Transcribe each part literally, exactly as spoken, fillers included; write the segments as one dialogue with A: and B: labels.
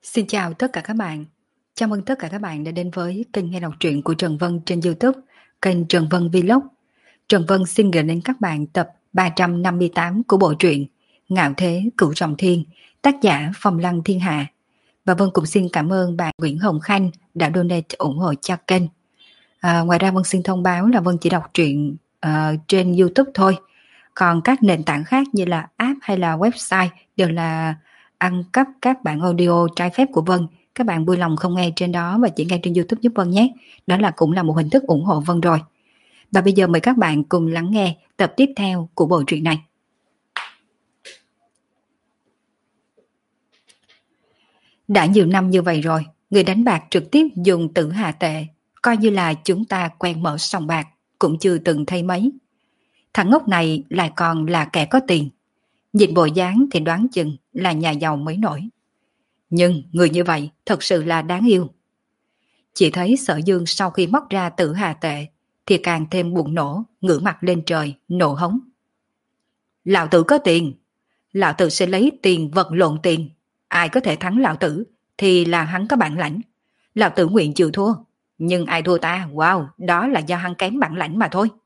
A: Xin chào tất cả các bạn. Chào mừng tất cả các bạn đã đến với kênh nghe đọc truyện của Trần Vân trên YouTube, kênh Trần Vân Vlog. Trần Vân xin gửi đến các bạn tập ba trăm năm mươi tám của bộ truyện Ngạo Thế Cửu Trọng Thiên, tác giả Phong Lăng Thiên Hạ. Và Vân cũng xin cảm ơn bạn Nguyễn Hồng Khanh đã donate ủng hộ cho kênh. À, ngoài ra Vân xin thông báo là Vân chỉ đọc truyện uh, trên YouTube thôi. Còn các nền tảng khác như là app hay là website đều là ăn cắp các bản audio trái phép của Vân. Các bạn vui lòng không nghe trên đó và chỉ nghe trên YouTube giúp Vân nhé. Đó là cũng là một hình thức ủng hộ Vân rồi. Và bây giờ mời các bạn cùng lắng nghe tập tiếp theo của bộ truyện này. Đã nhiều năm như vậy rồi, người đánh bạc trực tiếp dùng tử hà tệ, coi như là chúng ta quen mở sòng bạc, cũng chưa từng thấy mấy. Thằng ngốc này lại còn là kẻ có tiền. Nhìn bộ dáng thì đoán chừng là nhà giàu mới nổi. Nhưng người như vậy thật sự là đáng yêu. Chỉ thấy Sở Dương sau khi móc ra tử hà tệ thì càng thêm buồn nổ, ngửa mặt lên trời, nổ hống. Lão tử có tiền, lão tử sẽ lấy tiền vật lộn tiền. Ai có thể thắng lão tử thì là hắn có bản lãnh. Lão tử nguyện chịu thua, nhưng ai thua ta, wow, đó là do hắn kém bản lãnh mà thôi.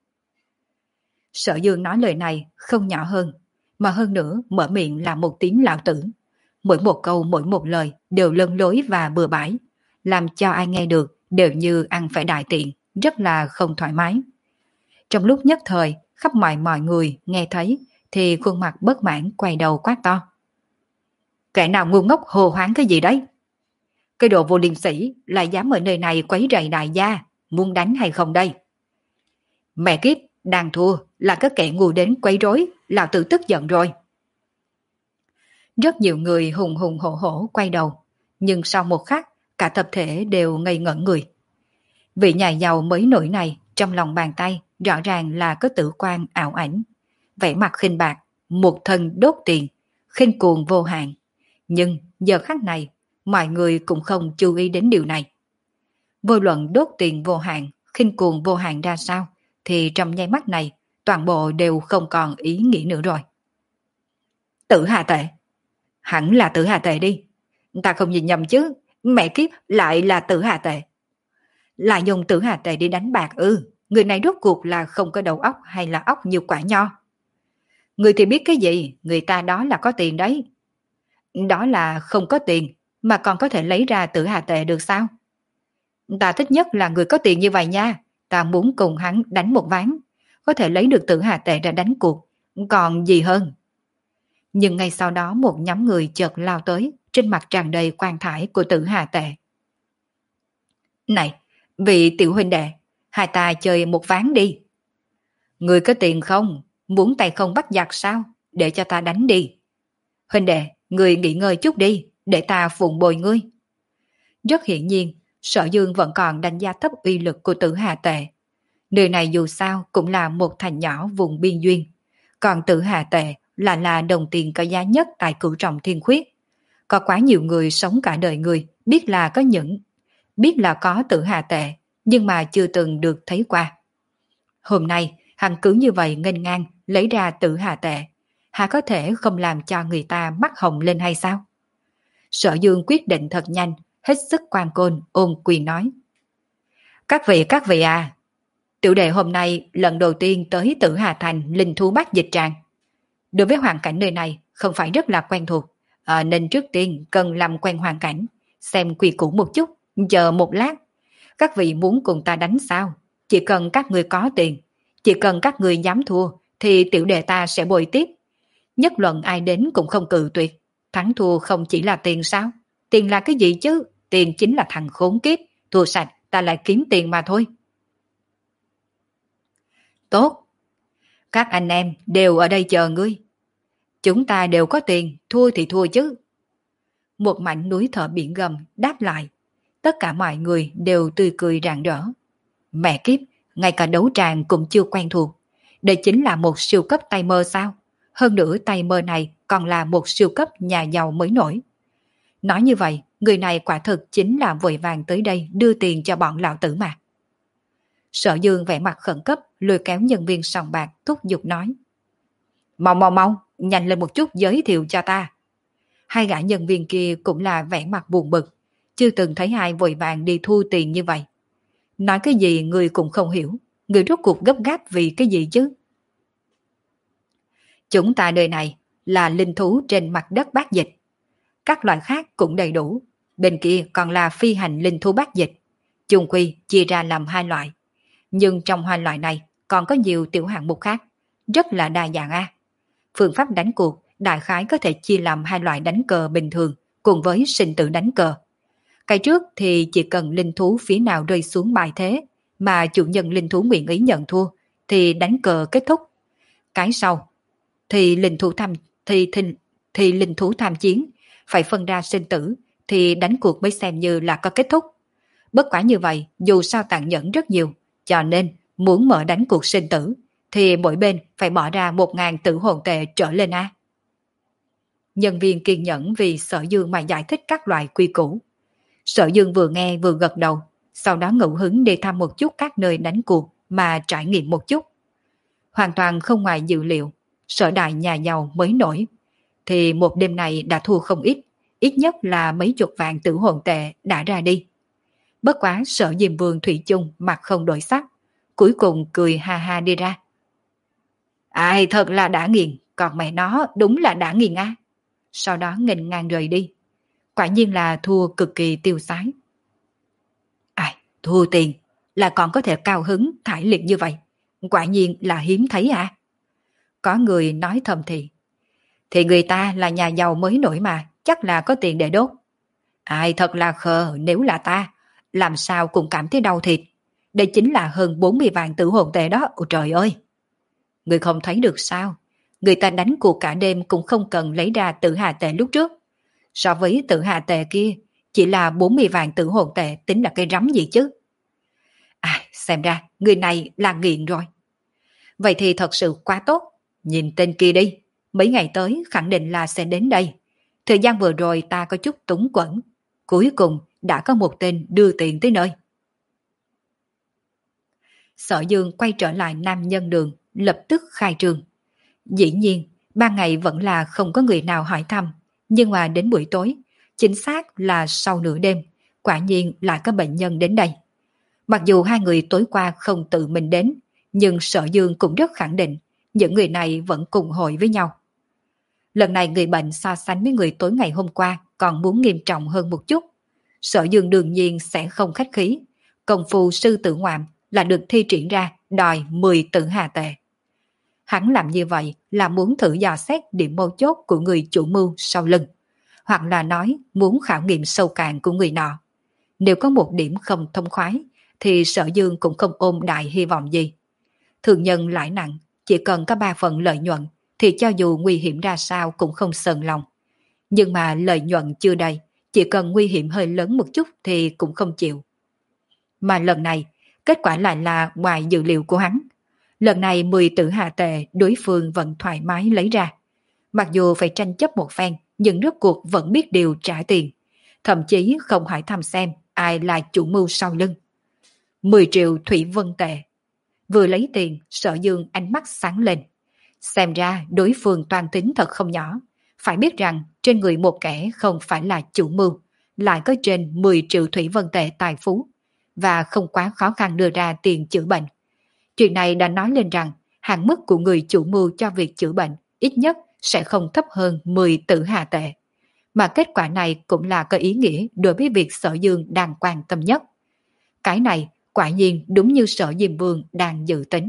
A: Sở Dương nói lời này không nhỏ hơn, mà hơn nữa mở miệng là một tiếng lão tử. Mỗi một câu mỗi một lời đều lân lối và bừa bãi, làm cho ai nghe được đều như ăn phải đại tiện, rất là không thoải mái. Trong lúc nhất thời, khắp mọi mọi người nghe thấy thì khuôn mặt bất mãn quay đầu quát to. Kẻ nào ngu ngốc hồ hoáng cái gì đấy? Cái đồ vô liêm sĩ lại dám ở nơi này quấy rầy đại gia, muốn đánh hay không đây? Mẹ kiếp, đang thua là cái kẻ ngu đến quấy rối, lão tử tức giận rồi. Rất nhiều người hùng hùng hổ hổ quay đầu, nhưng sau một khắc cả tập thể đều ngây ngẩn người. Vị nhà giàu mới nổi này trong lòng bàn tay rõ ràng là có tử quan ảo ảnh, vẻ mặt khinh bạc, một thân đốt tiền, khinh cuồng vô hạn. Nhưng giờ khắc này mọi người cũng không chú ý đến điều này. Vô luận đốt tiền vô hạn, khinh cuồng vô hạn ra sao thì trong nháy mắt này toàn bộ đều không còn ý nghĩ nữa rồi. Tử hà tệ, hẳn là tử hà tệ đi. Ta không nhìn nhầm chứ, mẹ kiếp lại là tử hà tệ. Là dùng tử hà tệ đi đánh bạc ư? Người này rốt cuộc là không có đầu óc hay là óc như quả nho? Người thì biết cái gì, người ta đó là có tiền đấy. Đó là không có tiền mà còn có thể lấy ra tử hà tệ được sao? Ta thích nhất là người có tiền như vậy nha. Ta muốn cùng hắn đánh một ván, có thể lấy được tử hà tệ ra đánh cuộc, còn gì hơn. Nhưng ngay sau đó một nhóm người chợt lao tới, trên mặt tràn đầy quan thải của tử hà tệ. Này, vị tiểu huynh đệ, hai ta chơi một ván đi. Người có tiền không? Muốn tay không bắt giặc sao? Để cho ta đánh đi. Huynh đệ, người nghỉ ngơi chút đi, để ta phụng bồi ngươi. Rất hiển nhiên, Sở Dương vẫn còn đánh giá thấp uy lực của tử hà tệ. Nơi này dù sao cũng là một thành nhỏ vùng biên duyên. Còn tử hà tệ là là đồng tiền có giá nhất tại Cửu Trọng Thiên Khuyết. Có quá nhiều người sống cả đời người biết là có những biết là có tử hà tệ, nhưng mà chưa từng được thấy qua. Hôm nay, hắn cứ như vậy nghênh ngang lấy ra tử hà tệ, hà có thể không làm cho người ta mắt hồng lên hay sao? Sở Dương quyết định thật nhanh, hết sức quan côn ôm quyền nói. Các vị các vị à, tiểu đệ hôm nay lần đầu tiên tới Tử Hà Thành linh thú bát dịch tràng. Đối với hoàn cảnh nơi này không phải rất là quen thuộc, à, nên trước tiên cần làm quen hoàn cảnh, xem quy củ một chút, chờ một lát. Các vị muốn cùng ta đánh sao? Chỉ cần các người có tiền, chỉ cần các người dám thua thì tiểu đệ ta sẽ bồi tiếp. Nhất luận ai đến cũng không cự tuyệt. Thắng thua không chỉ là tiền sao? Tiền là cái gì chứ? Tiền chính là thằng khốn kiếp, thua sạch ta lại kiếm tiền mà thôi. Tốt, các anh em đều ở đây chờ ngươi. Chúng ta đều có tiền, thua thì thua chứ. Một mảnh núi thở biển gầm đáp lại. Tất cả mọi người đều tươi cười rạng rỡ. Mẹ kiếp, ngay cả đấu tràng cũng chưa quen thuộc. Đây chính là một siêu cấp tay mơ sao? Hơn nữa tay mơ này còn là một siêu cấp nhà giàu mới nổi. Nói như vậy, người này quả thực chính là vội vàng tới đây đưa tiền cho bọn lão tử mà. Sở Dương vẻ mặt khẩn cấp lôi kéo nhân viên sòng bạc thúc giục nói. Mau mau mau, nhanh lên một chút giới thiệu cho ta. Hai gã nhân viên kia cũng là vẻ mặt buồn bực, chưa từng thấy ai vội vàng đi thu tiền như vậy. Nói cái gì người cũng không hiểu, người rốt cuộc gấp gáp vì cái gì chứ? Chúng ta nơi này là linh thú trên mặt đất bát dịch. Các loại khác cũng đầy đủ. Bên kia còn là phi hành linh thú bát dịch. Chung quy chia ra làm hai loại. Nhưng trong hai loại này còn có nhiều tiểu hạng mục khác. Rất là đa dạng a. Phương pháp đánh cuộc đại khái có thể chia làm hai loại đánh cờ bình thường cùng với sinh tử đánh cờ. Cái trước thì chỉ cần linh thú phía nào rơi xuống bài thế mà chủ nhân linh thú nguyện ý nhận thua thì đánh cờ kết thúc. Cái sau thì linh thú tham thì, thì, thì linh thú tham chiến phải phân ra sinh tử thì đánh cuộc mới xem như là có kết thúc. Bất quả như vậy dù sao tàn nhẫn rất nhiều, cho nên muốn mở đánh cuộc sinh tử thì mỗi bên phải bỏ ra một ngàn tử hồn tệ trở lên a. Nhân viên kiên nhẫn vì Sở Dương mà giải thích các loại quy củ. Sở Dương vừa nghe vừa gật đầu, sau đó ngẫu hứng đi thăm một chút các nơi đánh cuộc mà trải nghiệm một chút. Hoàn toàn không ngoài dự liệu, Sở đại nhà giàu mới nổi thì một đêm này đã thua không ít, ít nhất là mấy chục vạn tử hồn tệ đã ra đi. Bất quá Sở Diêm Vương thủy chung mặt không đổi sắc, cuối cùng cười ha ha đi ra. Ai thật là đã nghiền, còn mẹ nó đúng là đã nghiền á. Sau đó nghênh ngang rời đi. Quả nhiên là thua cực kỳ tiêu sái. Ai, thua tiền là còn có thể cao hứng thải liệt như vậy. Quả nhiên là hiếm thấy à. Có người nói thầm thì. Thì người ta là nhà giàu mới nổi mà, chắc là có tiền để đốt. Ai thật là khờ, nếu là ta, làm sao cũng cảm thấy đau thịt. Đây chính là hơn bốn mươi vạn tử hồn tệ đó, ôi trời ơi. Người không thấy được sao? Người ta đánh cuộc cả đêm cũng không cần lấy ra tử hà tệ lúc trước. So với tử hà tệ kia, chỉ là bốn mươi vạn tử hồn tệ tính là cái rắm gì chứ? À, xem ra người này là nghiện rồi. Vậy thì thật sự quá tốt. Nhìn tên kia đi, mấy ngày tới khẳng định là sẽ đến đây. Thời gian vừa rồi ta có chút túng quẫn. Cuối cùng đã có một tên đưa tiền tới nơi. Sở Dương quay trở lại Nam Nhân Đường, lập tức khai trương. Dĩ nhiên, ban ngày vẫn là không có người nào hỏi thăm, nhưng mà đến buổi tối, chính xác là sau nửa đêm, quả nhiên lại có bệnh nhân đến đây. Mặc dù hai người tối qua không tự mình đến, nhưng Sở Dương cũng rất khẳng định những người này vẫn cùng hội với nhau. Lần này người bệnh so sánh với người tối ngày hôm qua còn muốn nghiêm trọng hơn một chút. Sở Dương đương nhiên sẽ không khách khí, công phu sư tử ngoạm là được thi triển ra đòi mười tử hà tệ. Hắn làm như vậy là muốn thử dò xét điểm mấu chốt của người chủ mưu sau lưng, hoặc là nói muốn khảo nghiệm sâu cạn của người nọ. Nếu có một điểm không thông khoái, thì Sở Dương cũng không ôm đại hy vọng gì. Thường nhân lãi nặng, chỉ cần có ba phần lợi nhuận, thì cho dù nguy hiểm ra sao cũng không sờn lòng. Nhưng mà lợi nhuận chưa đầy, chỉ cần nguy hiểm hơi lớn một chút thì cũng không chịu. Mà lần này, kết quả lại là ngoài dự liệu của hắn. Lần này mười tử hà tệ đối phương vẫn thoải mái lấy ra. Mặc dù phải tranh chấp một phen, nhưng rốt cuộc vẫn biết điều trả tiền. Thậm chí không hỏi thăm xem ai là chủ mưu sau lưng. mười triệu thủy vân tệ. Vừa lấy tiền, Sở Dương ánh mắt sáng lên. Xem ra đối phương toan tính thật không nhỏ. Phải biết rằng trên người một kẻ không phải là chủ mưu, lại có trên mười triệu thủy vân tệ tài phú, và không quá khó khăn đưa ra tiền chữa bệnh. Chuyện này đã nói lên rằng hạn mức của người chủ mưu cho việc chữa bệnh ít nhất sẽ không thấp hơn mười tử hà tệ. Mà kết quả này cũng là có ý nghĩa đối với việc Sở Dương đang quan tâm nhất. Cái này quả nhiên đúng như Sở Diêm Vương đang dự tính.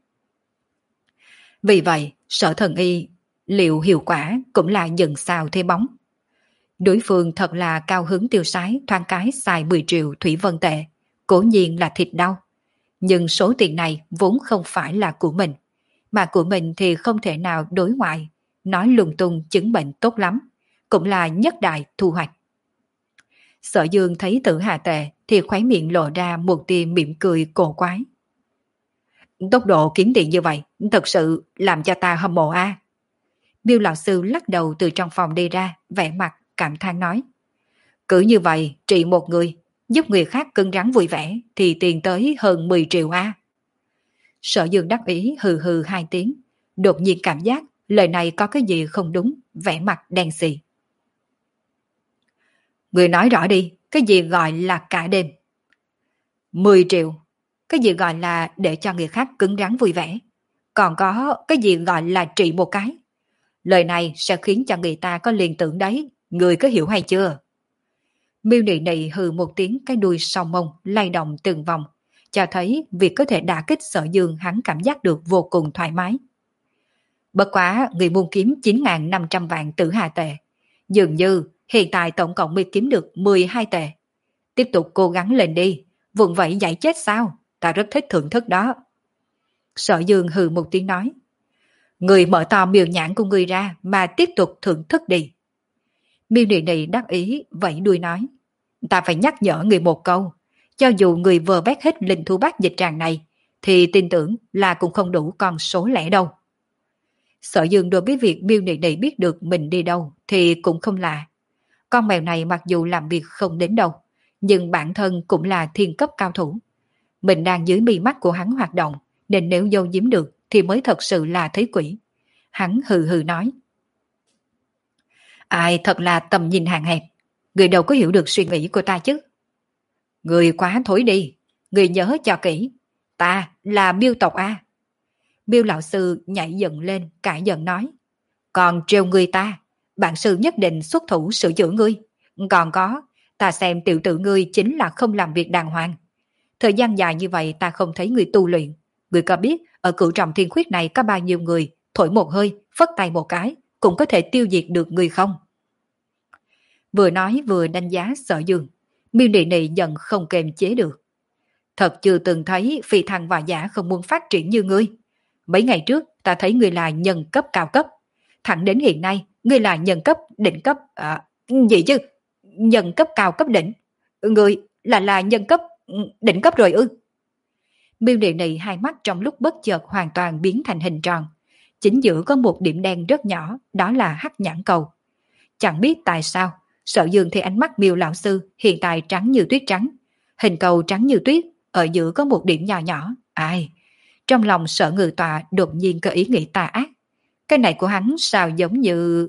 A: Vì vậy, Sở Thần Y liệu hiệu quả cũng là dần sao thế bóng. Đối phương thật là cao hứng tiêu sái thoáng cái xài mười triệu thủy vân tệ, cố nhiên là thịt đau. Nhưng số tiền này vốn không phải là của mình, mà của mình thì không thể nào đối ngoại, nói lung tung chứng bệnh tốt lắm, cũng là nhất đại thu hoạch. Sở Dương thấy tử hà tệ thì khóe miệng lộ ra một tia mỉm cười cổ quái. Tốc độ kiếm tiền như vậy thật sự làm cho ta hâm mộ a. À. Miêu lão sư lắc đầu từ trong phòng đi ra, vẻ mặt cảm thán nói. Cứ như vậy trị một người, giúp người khác cứng rắn vui vẻ thì tiền tới hơn mười triệu a. À. Sở Dương đắc ý hừ hừ hai tiếng, đột nhiên cảm giác lời này có cái gì không đúng, vẻ mặt đen xì. Người nói rõ đi, cái gì gọi là cả đêm? Mười triệu. Cái gì gọi là để cho người khác cứng rắn vui vẻ? Còn có cái gì gọi là trị một cái? Lời này sẽ khiến cho người ta có liên tưởng đấy, người có hiểu hay chưa? Miêu Nị Nị hừ một tiếng, cái đuôi sau mông lay động từng vòng, cho thấy việc có thể đả kích Sở Dương hắn cảm giác được vô cùng thoải mái. Bất quá người muốn kiếm chín nghìn năm trăm vạn tử hà tệ, dường như hiện tại tổng cộng mới kiếm được mười hai tệ. Tiếp tục cố gắng lên đi, vùng vẫy giải chết sao? Ta rất thích thưởng thức đó. Sở Dương hừ một tiếng nói. Người mở to miêu nhãn của người ra mà tiếp tục thưởng thức đi. Miêu Nị Nị đắc ý vẫy đuôi nói. Ta phải nhắc nhở người một câu. Cho dù người vơ vét hết linh thú bát dịch tràng này, thì tin tưởng là cũng không đủ con số lẻ đâu. Sở Dương đối với việc Miêu Nị Nị biết được mình đi đâu thì cũng không lạ. Con mèo này mặc dù làm việc không đến đâu, nhưng bản thân cũng là thiên cấp cao thủ. Mình đang dưới mí mắt của hắn hoạt động, nên nếu giấu giếm được thì mới thật sự là thấy quỷ. Hắn hừ hừ nói. Ai thật là tầm nhìn hạn hẹp, người đâu có hiểu được suy nghĩ của ta chứ. Người quá thối đi, người nhớ cho kỹ, ta là Miêu tộc A. Miêu lão sư nhảy dựng lên, cãi giận nói. Còn trêu người ta, bản sư nhất định xuất thủ sửa chữa ngươi. Còn có, ta xem tiểu tử ngươi chính là không làm việc đàng hoàng. Thời gian dài như vậy ta không thấy người tu luyện. Người có biết ở cửu trọng thiên khuyết này có bao nhiêu người thổi một hơi, phất tay một cái cũng có thể tiêu diệt được người không? Vừa nói vừa đánh giá Sở Dương. Miêu Nị Nị giận không kềm chế được. Thật chưa từng thấy phi thăng và giả không muốn phát triển như ngươi. Mấy ngày trước ta thấy ngươi là nhân cấp cao cấp. Thẳng đến hiện nay ngươi là nhân cấp đỉnh cấp. À, gì chứ? Nhân cấp cao cấp đỉnh. Ngươi là là nhân cấp đỉnh cấp rồi ư? Miêu Nị Nị hai mắt trong lúc bất chợt hoàn toàn biến thành hình tròn. Chính giữa có một điểm đen rất nhỏ, đó là hắc nhãn cầu. Chẳng biết tại sao, Sở Dương thì ánh mắt Miêu lão sư hiện tại trắng như tuyết trắng. Hình cầu trắng như tuyết, ở giữa có một điểm nhỏ nhỏ. Ai? Trong lòng Sở Ngự Tọa đột nhiên có ý nghĩ tà ác. Cái này của hắn sao giống như...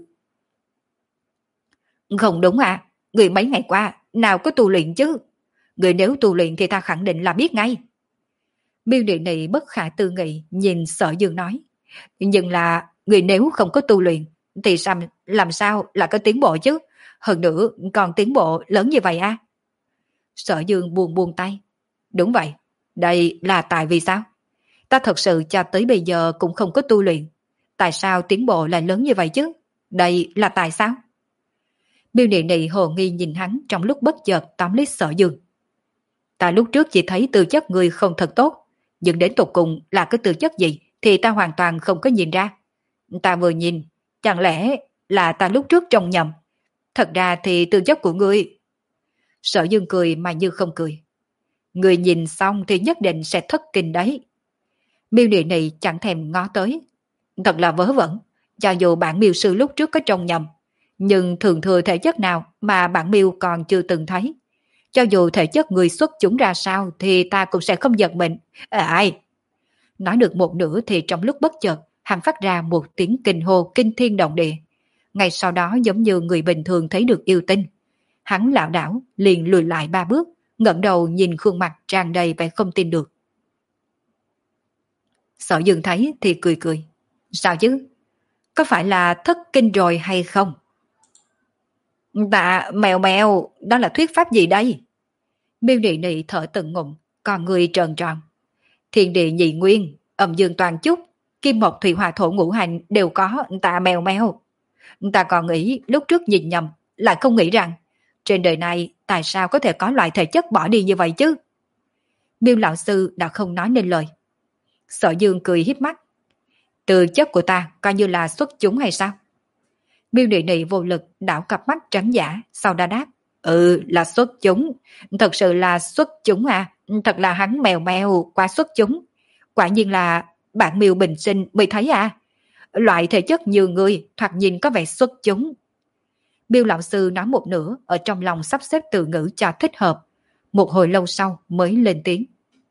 A: Không đúng à, người mấy ngày qua nào có tu luyện chứ? Người nếu tu luyện thì ta khẳng định là biết ngay. Miêu Nị Nị bất khả tư nghị nhìn Sở Dương nói. Nhưng là người nếu không có tu luyện thì sao, làm sao là có tiến bộ chứ? Hơn nữa còn tiến bộ lớn như vậy à? Sở Dương buông buông tay. Đúng vậy, đây là tại vì sao? Ta thật sự cho tới bây giờ cũng không có tu luyện. Tại sao tiến bộ lại lớn như vậy chứ? Đây là tại sao? Miêu Nị Nị hồ nghi nhìn hắn trong lúc bất chợt tóm lấy Sở Dương. Ta lúc trước chỉ thấy tư chất người không thật tốt, nhưng đến tột cùng là cái tư chất gì thì ta hoàn toàn không có nhìn ra. Ta vừa nhìn, chẳng lẽ là ta lúc trước trông nhầm? Thật ra thì tư chất của ngươi... Sở Dương cười mà như không cười. Người nhìn xong thì nhất định sẽ thất kinh đấy. Miêu Nị Nị chẳng thèm ngó tới. Thật là vớ vẩn, cho dù bản miêu sư lúc trước có trông nhầm, nhưng thường thừa thể chất nào mà bản miêu còn chưa từng thấy. Cho dù thể chất người xuất chúng ra sao thì ta cũng sẽ không giật mình. À, ai? Nói được một nửa thì trong lúc bất chợt, hắn phát ra một tiếng kinh hô kinh thiên động địa. Ngay sau đó giống như người bình thường thấy được yêu tinh. Hắn lảo đảo liền lùi lại ba bước, ngẩng đầu nhìn khuôn mặt tràn đầy vẻ không tin được. Sở Dương thấy thì cười cười. Sao chứ? Có phải là thất kinh rồi hay không? Tạ mèo mèo, đó là thuyết pháp gì đây? Miêu Nị Nị thở từng ngụm, còn người tròn tròn. Thiên địa nhị nguyên, âm dương toàn chúc, kim mộc thủy hỏa thổ ngũ hành đều có tạ mèo mèo. Ta còn nghĩ lúc trước nhìn nhầm, lại không nghĩ rằng trên đời này tại sao có thể có loại thể chất bỏ đi như vậy chứ? Miêu lão sư đã không nói nên lời. Sở Dương cười hiếp mắt. Tư chất của ta coi như là xuất chúng hay sao? Miêu Nị Nị vô lực đảo cặp mắt trắng giả, sau đó đáp. Ừ, là xuất chúng. Thật sự là xuất chúng à. Thật là hắn mèo mèo quá xuất chúng. Quả nhiên là bạn miêu bình sinh mới thấy à. Loại thể chất như ngươi thoạt nhìn có vẻ xuất chúng. Miêu lão sư nói một nửa, ở trong lòng sắp xếp từ ngữ cho thích hợp. Một hồi lâu sau mới lên tiếng.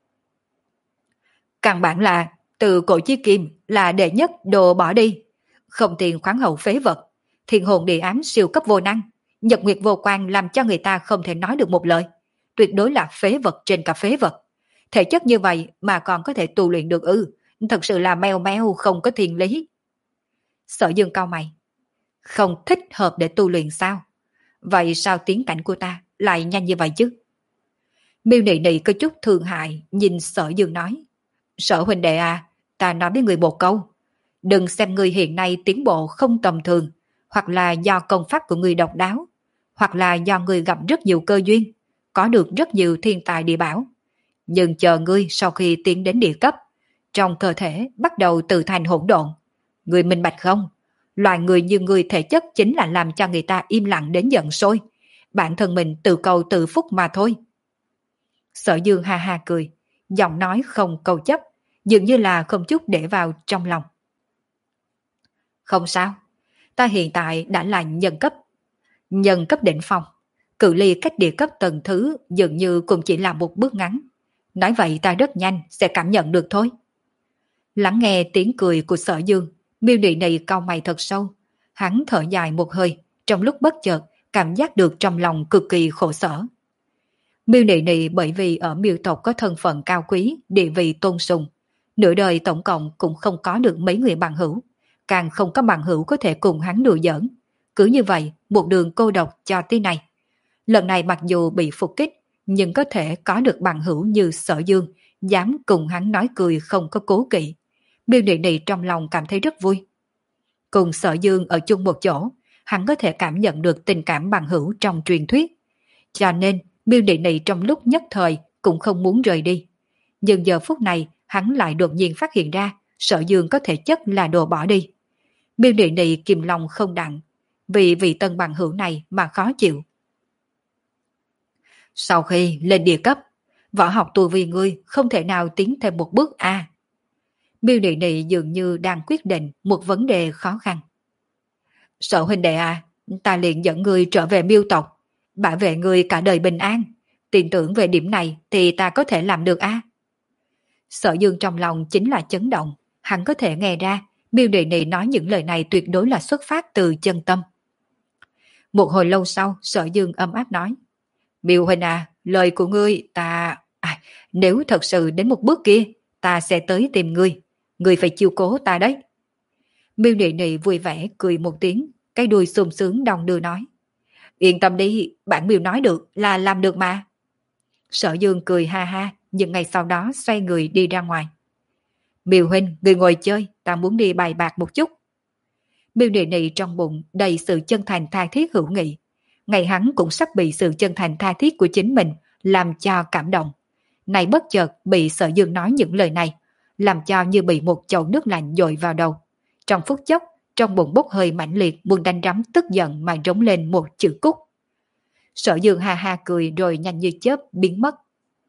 A: Căn bản là từ cổ chí kim là đệ nhất đồ bỏ đi. Không tiền khoáng hậu phế vật. Thiên hồn địa ám siêu cấp vô năng. Nhật Nguyệt Vô Quan làm cho người ta không thể nói được một lời. Tuyệt đối là phế vật trên cả phế vật. Thể chất như vậy mà còn có thể tu luyện được ư? Thật sự là meo meo không có thiên lý. Sở Dương cau mày. Không thích hợp để tu luyện sao? Vậy sao tiến cảnh của ta lại nhanh như vậy chứ? Miêu Nị Nị có chút thương hại nhìn Sở Dương nói. Sở huynh đệ à, ta nói với người một câu. Đừng xem người hiện nay tiến bộ không tầm thường, hoặc là do công pháp của người độc đáo, hoặc là do người gặp rất nhiều cơ duyên, có được rất nhiều thiên tài địa bảo. Nhưng chờ ngươi sau khi tiến đến địa cấp, trong cơ thể bắt đầu tự thành hỗn độn. Người minh bạch không? Loài người như người thể chất chính là làm cho người ta im lặng đến giận sôi. Bản thân mình tự cầu tự phúc mà thôi. Sở Dương ha ha cười, giọng nói không câu chấp, dường như là không chút để vào trong lòng. Không sao, ta hiện tại đã là nhân cấp. Nhân cấp đỉnh phong, cự ly cách địa cấp tầng thứ dường như cũng chỉ là một bước ngắn. Nói vậy ta rất nhanh sẽ cảm nhận được thôi. Lắng nghe tiếng cười của Sở Dương, Miêu Nị Nị cau mày thật sâu. Hắn thở dài một hơi, trong lúc bất chợt cảm giác được trong lòng cực kỳ khổ sở. Miêu Nị Nị bởi vì ở Miêu tộc có thân phận cao quý, địa vị tôn sùng, nửa đời tổng cộng cũng không có được mấy người bằng hữu, càng không có bằng hữu có thể cùng hắn đùa giỡn. Cứ như vậy, một đường cô độc cho tới này. Lần này mặc dù bị phục kích, nhưng có thể có được bằng hữu như Sở Dương, dám cùng hắn nói cười không có cố kỵ. Miêu Nị Nị trong lòng cảm thấy rất vui. Cùng Sở Dương ở chung một chỗ, hắn có thể cảm nhận được tình cảm bằng hữu trong truyền thuyết. Cho nên, Miêu Nị Nị trong lúc nhất thời cũng không muốn rời đi. Nhưng giờ phút này, hắn lại đột nhiên phát hiện ra Sở Dương có thể chất là đồ bỏ đi. Miêu Nị Nị kìm lòng không đặng, vì vị tân bằng hữu này mà khó chịu. Sau khi lên địa cấp, võ học tu vi ngươi không thể nào tiến thêm một bước a. À. Miêu Nị Nị dường như đang quyết định một vấn đề khó khăn. Sở huynh đệ à, ta liền dẫn ngươi trở về Miêu tộc, bảo vệ ngươi cả đời bình an. Tin tưởng về điểm này thì ta có thể làm được a. À. Sở Dương trong lòng chính là chấn động, hắn có thể nghe ra Miêu Nị Nị nói những lời này tuyệt đối là xuất phát từ chân tâm. Một hồi lâu sau, Sở Dương ấm áp nói. Miêu huynh à, lời của ngươi ta... À, nếu thật sự đến một bước kia, ta sẽ tới tìm ngươi. Ngươi phải chiêu cố ta đấy. Miêu Nị Nị vui vẻ cười một tiếng, cái đuôi sung sướng đong đưa nói. Yên tâm đi, bản Miêu nói được là làm được mà. Sở Dương cười ha ha, nhưng ngày sau đó xoay người đi ra ngoài. Miêu huynh, người ngồi chơi, ta muốn đi bài bạc một chút. Miêu Nị Nị trong bụng đầy sự chân thành tha thiết hữu nghị. Ngày hắn cũng sắp bị sự chân thành tha thiết của chính mình làm cho cảm động. Này bất chợt bị Sở Dương nói những lời này, làm cho như bị một chậu nước lạnh dội vào đầu. Trong phút chốc, trong bụng bốc hơi mãnh liệt muốn đánh rắm tức giận mà rống lên một chữ cúc. Sở Dương ha ha cười rồi nhanh như chớp biến mất.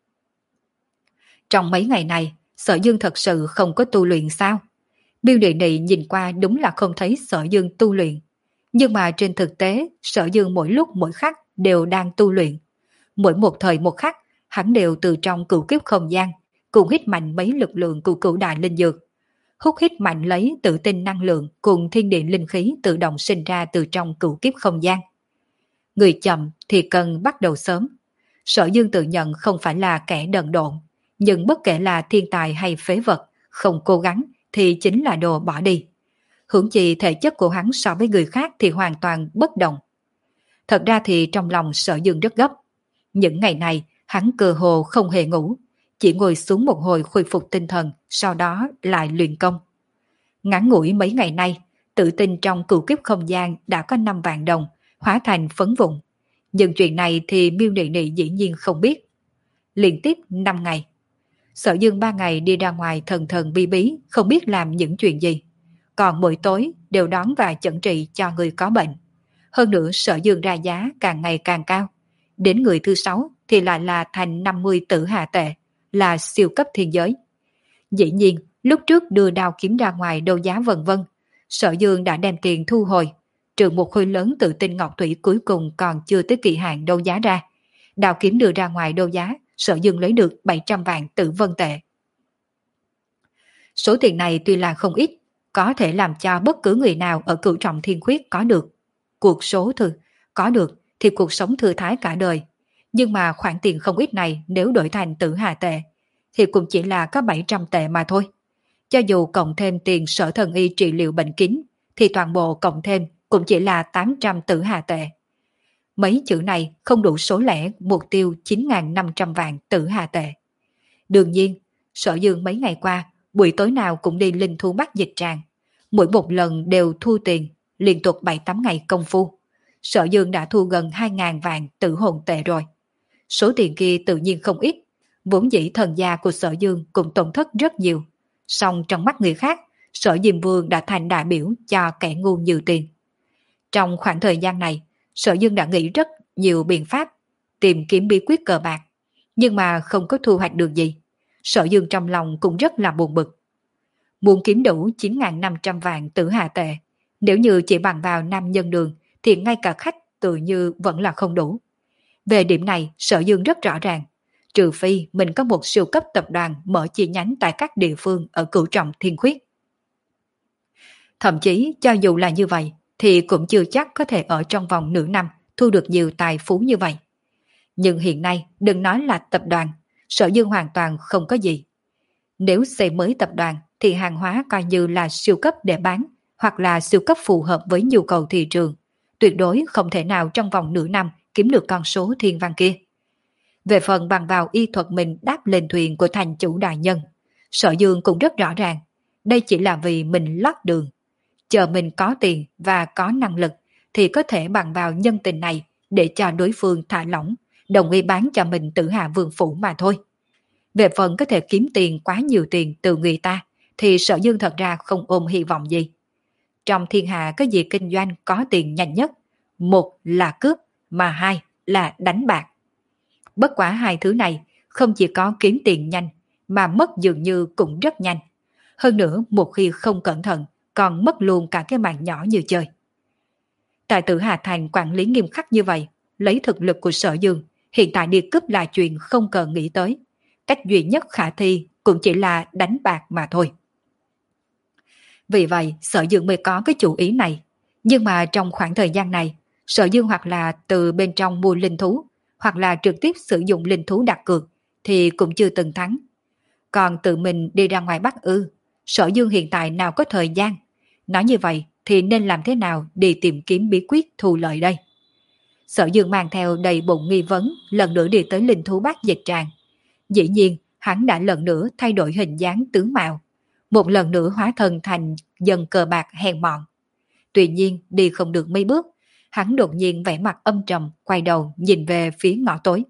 A: Trong mấy ngày này, Sở Dương thật sự không có tu luyện sao? Miêu Nị Nị nhìn qua đúng là không thấy Sở Dương tu luyện. Nhưng mà trên thực tế, Sở Dương mỗi lúc mỗi khắc đều đang tu luyện. Mỗi một thời một khắc, hắn đều từ trong cửu kiếp không gian, cùng hít mạnh mấy lực lượng của cửu đại linh dược. Hút hít mạnh lấy tự tin năng lượng cùng thiên địa linh khí tự động sinh ra từ trong cửu kiếp không gian. Người chậm thì cần bắt đầu sớm. Sở Dương tự nhận không phải là kẻ đần độn, nhưng bất kể là thiên tài hay phế vật, không cố gắng thì chính là đồ bỏ đi. Hưởng chi thể chất của hắn so với người khác thì hoàn toàn bất đồng. Thật ra thì trong lòng Sở Dương rất gấp. Những ngày này hắn cơ hồ không hề ngủ, chỉ ngồi xuống một hồi khôi phục tinh thần, sau đó lại luyện công. Ngắn ngủi mấy ngày nay, tự tin trong cửu kiếp không gian đã có năm vạn đồng, hóa thành phấn vụn. Nhưng chuyện này thì Miêu Nị Nị dĩ nhiên không biết. Liên tiếp năm ngày. Sở Dương ba ngày đi ra ngoài thần thần bí bí, không biết làm những chuyện gì. Còn mỗi tối đều đón và chẩn trị cho người có bệnh. Hơn nữa Sở Dương ra giá càng ngày càng cao. Đến người thứ sáu thì lại là thành năm mươi tử hạ tệ, là siêu cấp thiên giới. Dĩ nhiên, lúc trước đưa đao kiếm ra ngoài đấu giá vân vân, Sở Dương đã đem tiền thu hồi, trừ một khối lớn tự tinh ngọc thủy cuối cùng còn chưa tới kỳ hạn đấu giá ra. Đao kiếm đưa ra ngoài đấu giá, Sở Dương lấy được bảy trăm vạn tử vân tệ. Số tiền này tuy là không ít, có thể làm cho bất cứ người nào ở cửu trọng thiên khuyết có được. Cuộc số thư, có được thì cuộc sống thư thái cả đời. Nhưng mà khoản tiền không ít này nếu đổi thành tử hà tệ, thì cũng chỉ là có bảy trăm tệ mà thôi. Cho dù cộng thêm tiền sở thần y trị liệu bệnh kín, thì toàn bộ cộng thêm cũng chỉ là tám trăm tử hà tệ. Mấy chữ này không đủ số lẻ mục tiêu chín nghìn năm trăm vạn tử hà tệ. Đương nhiên, Sở Dương mấy ngày qua, buổi tối nào cũng đi linh thú bắt dịch tràng. Mỗi một lần đều thu tiền, liên tục bảy tám ngày công phu. Sở Dương đã thu gần hai nghìn vạn tử hồn tệ rồi. Số tiền kia tự nhiên không ít, vốn dĩ thần gia của Sở Dương cũng tổn thất rất nhiều. Song trong mắt người khác, Sở Diêm Vương đã thành đại biểu cho kẻ ngu nhiều tiền. Trong khoảng thời gian này, Sở Dương đã nghĩ rất nhiều biện pháp tìm kiếm bí quyết cờ bạc, nhưng mà không có thu hoạch được gì. Sở Dương trong lòng cũng rất là buồn bực. Muốn kiếm đủ chín nghìn năm trăm vạn tử hà tệ, nếu như chỉ bằng vào nam nhân đường thì ngay cả khách tự như vẫn là không đủ. Về điểm này, Sở Dương rất rõ ràng, trừ phi mình có một siêu cấp tập đoàn mở chi nhánh tại các địa phương ở Cửu Trọng Thiên Khuyết. Thậm chí cho dù là như vậy, thì cũng chưa chắc có thể ở trong vòng nửa năm thu được nhiều tài phú như vậy. Nhưng hiện nay, đừng nói là tập đoàn, Sở Dương hoàn toàn không có gì. Nếu xây mới tập đoàn, thì hàng hóa coi như là siêu cấp để bán, hoặc là siêu cấp phù hợp với nhu cầu thị trường. Tuyệt đối không thể nào trong vòng nửa năm kiếm được con số thiên văn kia. Về phần bằng vào y thuật mình đáp lên thuyền của thành chủ đại nhân, Sở Dương cũng rất rõ ràng, đây chỉ là vì mình lót đường. Chờ mình có tiền và có năng lực thì có thể bằng vào nhân tình này để cho đối phương thả lỏng, đồng ý bán cho mình Tử Hà Vương Phủ mà thôi. Về phần có thể kiếm tiền quá nhiều tiền từ người ta thì Sở Dương thật ra không ôm hy vọng gì. Trong thiên hạ có gì kinh doanh có tiền nhanh nhất? Một là cướp, mà hai là đánh bạc. Bất quá hai thứ này không chỉ có kiếm tiền nhanh mà mất dường như cũng rất nhanh. Hơn nữa một khi không cẩn thận còn mất luôn cả cái mạng nhỏ như chơi. Tại Tử Hà Thành quản lý nghiêm khắc như vậy, lấy thực lực của Sở Dương, hiện tại đi cướp là chuyện không cần nghĩ tới. Cách duy nhất khả thi cũng chỉ là đánh bạc mà thôi. Vì vậy, Sở Dương mới có cái chủ ý này. Nhưng mà trong khoảng thời gian này, Sở Dương hoặc là từ bên trong mua linh thú, hoặc là trực tiếp sử dụng linh thú đặt cược, thì cũng chưa từng thắng. Còn tự mình đi ra ngoài bắt ư, Sở Dương hiện tại nào có thời gian. Nói như vậy thì nên làm thế nào để tìm kiếm bí quyết thu lợi đây? Sở Dương mang theo đầy bụng nghi vấn, lần nữa đi tới linh thú bát dịch tràng. Dĩ nhiên, hắn đã lần nữa thay đổi hình dáng tướng mạo, một lần nữa hóa thân thành dân cờ bạc hèn mọn. Tuy nhiên, đi không được mấy bước, hắn đột nhiên vẻ mặt âm trầm, quay đầu nhìn về phía ngõ tối.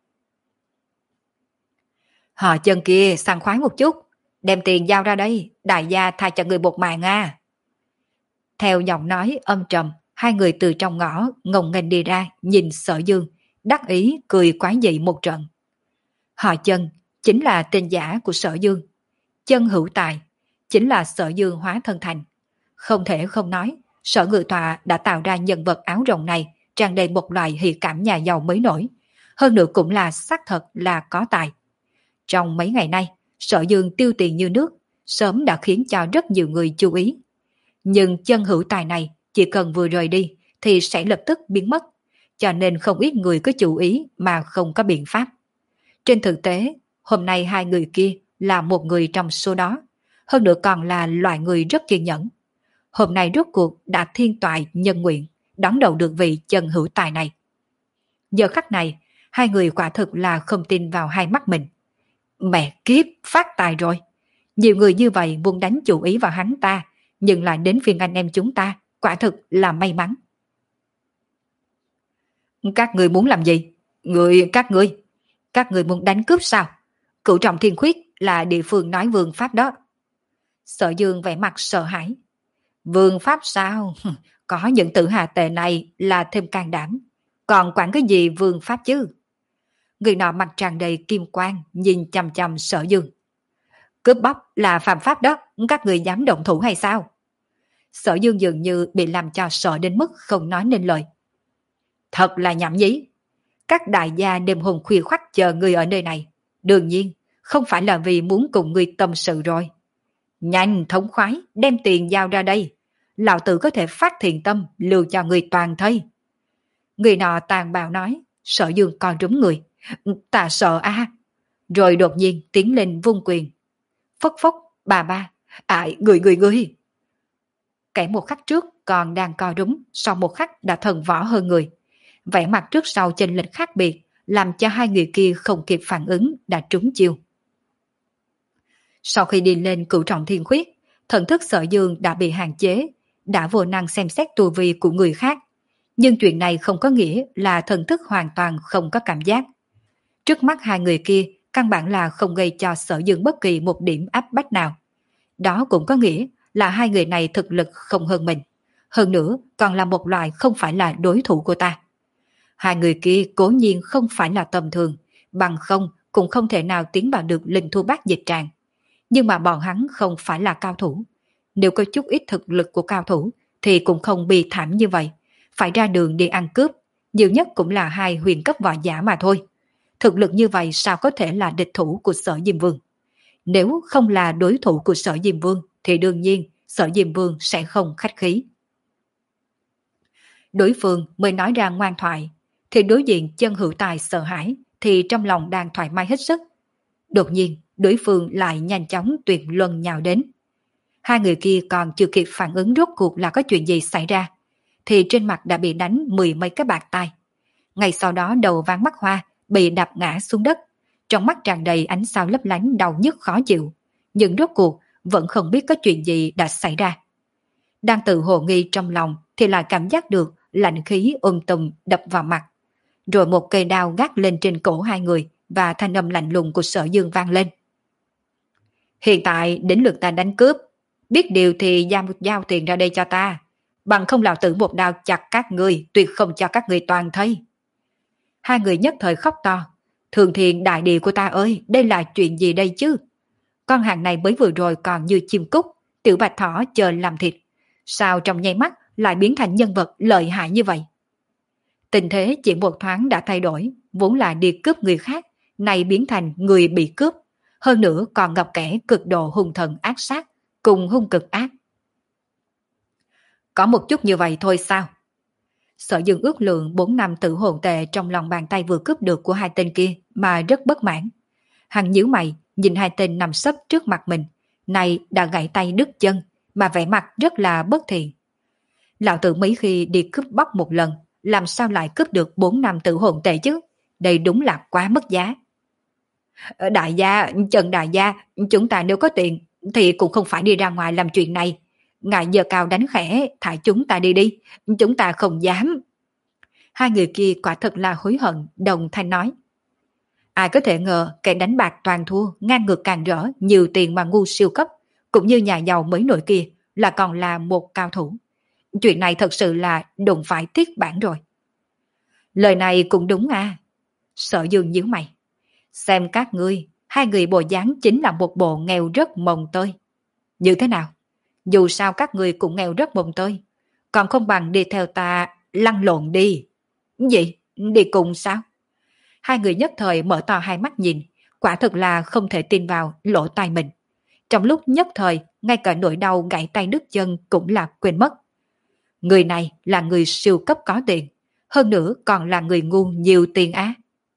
A: Họ chân kia sảng khoái một chút, đem tiền giao ra đây, đại gia tha cho người một mạng à. Theo giọng nói âm trầm, hai người từ trong ngõ ngông nghênh đi ra, nhìn Sở Dương, đắc ý cười quái dị một trận. Họ Chân chính là tên giả của Sở Dương. Chân Hữu Tài chính là Sở Dương hóa thân thành. Không thể không nói, Sở Ngự Tọa đã tạo ra nhân vật áo rồng này tràn đầy một loại hỉ cảm nhà giàu mới nổi. Hơn nữa cũng là xác thật là có tài. Trong mấy ngày nay, Sở Dương tiêu tiền như nước, sớm đã khiến cho rất nhiều người chú ý. Nhưng Chân Hữu Tài này chỉ cần vừa rời đi thì sẽ lập tức biến mất, cho nên không ít người có chú ý mà không có biện pháp. Trên thực tế, hôm nay hai người kia là một người trong số đó, hơn nữa còn là loại người rất kiên nhẫn. Hôm nay rốt cuộc đã thiên toại nhân nguyện, đón đầu được vị Chân Hữu Tài này. Giờ khắc này, hai người quả thực là không tin vào hai mắt mình. Mẹ kiếp, phát tài rồi! Nhiều người như vậy muốn đánh chủ ý vào hắn ta, nhưng lại đến phiên anh em chúng ta, quả thực là may mắn. Các người muốn làm gì? Người, các người, các người muốn đánh cướp sao? Cửu Trọng Thiên Khuyết là địa phương nói vương pháp đó. Sở Dương vẻ mặt sợ hãi. Vương pháp sao? Có những tử hà tệ này là thêm can đảm. Còn quản cái gì vương pháp chứ? Người nọ mặt tràn đầy kim quang nhìn chằm chằm Sở Dương. Cướp bóc là phạm pháp đó, các người dám động thủ hay sao? Sở Dương dường như bị làm cho sợ đến mức không nói nên lời. Thật là nhảm nhí. Các đại gia đêm hôm khuya khoắt chờ người ở nơi này. Đương nhiên, không phải là vì muốn cùng người tâm sự rồi. Nhanh, thống khoái, đem tiền giao ra đây. Lão tử có thể phát thiện tâm, lưu cho người toàn thây. Người nọ tàn bạo nói. Sở Dương còn rúm người. Ta sợ a à. Rồi đột nhiên tiến lên vung quyền. Phốc phốc, bà ba. Ai, người người người. Kẻ một khắc trước còn đang co rúm, sau một khắc đã thần võ hơn người. Vẻ mặt trước sau chênh lệch khác biệt, làm cho hai người kia không kịp phản ứng đã trúng chiêu. Sau khi đi lên cửu trọng thiên khuyết, thần thức Sở Dương đã bị hạn chế, đã vô năng xem xét tu vi của người khác. Nhưng chuyện này không có nghĩa là thần thức hoàn toàn không có cảm giác. Trước mắt hai người kia, căn bản là không gây cho Sở Dương bất kỳ một điểm áp bách nào. Đó cũng có nghĩa là hai người này thực lực không hơn mình. Hơn nữa còn là một loại không phải là đối thủ của ta. Hai người kia cố nhiên không phải là tầm thường, bằng không cũng không thể nào tiến vào được linh thu bát dịch tràng. Nhưng mà bọn hắn không phải là cao thủ. Nếu có chút ít thực lực của cao thủ thì cũng không bị thảm như vậy. Phải ra đường đi ăn cướp, nhiều nhất cũng là hai huyền cấp võ giả mà thôi. Thực lực như vậy sao có thể là địch thủ của Sở Diêm Vương? Nếu không là đối thủ của Sở Diêm Vương thì đương nhiên Sở Diêm Vương sẽ không khách khí. Đối phương mới nói ra ngoan thoại, thì đối diện Chân Hữu Tài sợ hãi thì trong lòng đang thoải mái hết sức. Đột nhiên đối phương lại nhanh chóng tuyệt luân nhào đến. Hai người kia còn chưa kịp phản ứng rốt cuộc là có chuyện gì xảy ra, thì trên mặt đã bị đánh mười mấy cái bạt tai. Ngay sau đó đầu ván mắt hoa bị đập ngã xuống đất, trong mắt tràn đầy ánh sao lấp lánh đau nhức khó chịu, nhưng rốt cuộc vẫn không biết có chuyện gì đã xảy ra. Đang tự hồ nghi trong lòng thì lại cảm giác được lạnh khí ùm tùm đập vào mặt. Rồi một cây đao gác lên trên cổ hai người và thanh âm lạnh lùng của Sở Dương vang lên. Hiện tại đến lượt ta đánh cướp, biết điều thì giao một giao tiền ra đây cho ta, bằng không lão tử một đao chặt các người, tuyệt không cho các người toàn thây. Hai người nhất thời khóc to. Thường Thiện đại địa của ta ơi, đây là chuyện gì đây chứ? Con hàng này mới vừa rồi còn như chim cút, tiểu bạch thỏ chờ làm thịt, sao trong nháy mắt lại biến thành nhân vật lợi hại như vậy? Tình thế chỉ một thoáng đã thay đổi, vốn là đi cướp người khác, nay biến thành người bị cướp, hơn nữa còn gặp kẻ cực độ hung thần ác sát, cùng hung cực ác. Có một chút như vậy thôi sao? Sở Dương ước lượng bốn năm tử hồn tệ trong lòng bàn tay vừa cướp được của hai tên kia mà rất bất mãn. Hắn nhíu mày, nhìn hai tên nằm sấp trước mặt mình, này đã gãy tay đứt chân, mà vẻ mặt rất là bất thiện. Lão tử mấy khi đi cướp bóc một lần, làm sao lại cướp được bốn năm tử hồn tệ chứ? Đây đúng là quá mất giá. Đại gia, Trần đại gia, chúng ta nếu có tiền thì cũng không phải đi ra ngoài làm chuyện này. Ngài giờ cao đánh khẽ, thả chúng ta đi đi, chúng ta không dám. Hai người kia quả thật là hối hận, đồng thanh nói. Ai có thể ngờ kẻ đánh bạc toàn thua, ngang ngược càng rỡ, nhiều tiền mà ngu siêu cấp, cũng như nhà giàu mới nổi kia, là còn là một cao thủ. Chuyện này thật sự là đụng phải thiết bản rồi. Lời này cũng đúng à. Sở Dương nhíu mày. Xem các ngươi, hai người bộ dáng chính là một bộ nghèo rất mồng tơi. Như thế nào? Dù sao các ngươi cũng nghèo rất mồng tơi, còn không bằng đi theo ta lăn lộn đi. Gì? Đi cùng sao? Hai người nhất thời mở to hai mắt nhìn, quả thực là không thể tin vào lỗ tai mình. Trong lúc nhất thời, ngay cả nỗi đau gãy tay đứt chân cũng là quên mất. Người này là người siêu cấp có tiền, hơn nữa còn là người ngu nhiều tiền á.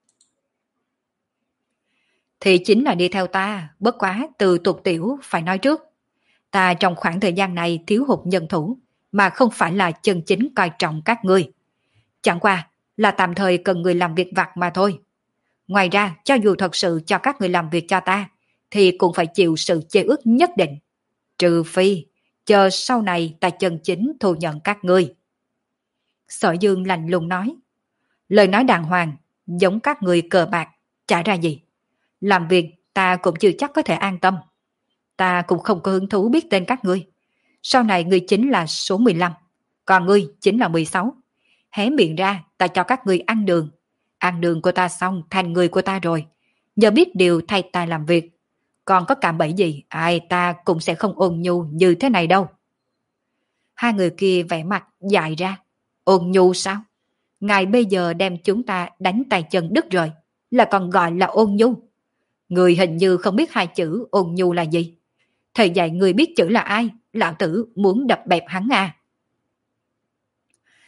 A: Thì chính là đi theo ta, bất quá từ tục tiểu phải nói trước. Ta trong khoảng thời gian này thiếu hụt nhân thủ, mà không phải là chân chính coi trọng các ngươi. Chẳng qua là tạm thời cần người làm việc vặt mà thôi. Ngoài ra, cho dù thật sự cho các người làm việc cho ta, thì cũng phải chịu sự chê ức nhất định. Trừ phi, chờ sau này ta chân chính thu nhận các ngươi. Sở Dương lạnh lùng nói. Lời nói đàng hoàng, giống các người cờ bạc, chả ra gì. Làm việc ta cũng chưa chắc có thể an tâm. Ta cũng không có hứng thú biết tên các ngươi. Sau này ngươi chính là số mười lăm, còn ngươi chính là mười sáu. Hé miệng ra, ta cho các ngươi ăn đường. Ăn đường của ta xong thành người của ta rồi. Giờ biết điều thay ta làm việc. Còn có cạm bẫy gì, ai ta cũng sẽ không ôn nhu như thế này đâu. Hai người kia vẻ mặt dại ra. Ôn nhu sao? Ngài bây giờ đem chúng ta đánh tay chân đứt rồi, là còn gọi là ôn nhu. Người hình như không biết hai chữ ôn nhu là gì. Thầy dạy người biết chữ là ai, lão tử muốn đập bẹp hắn à.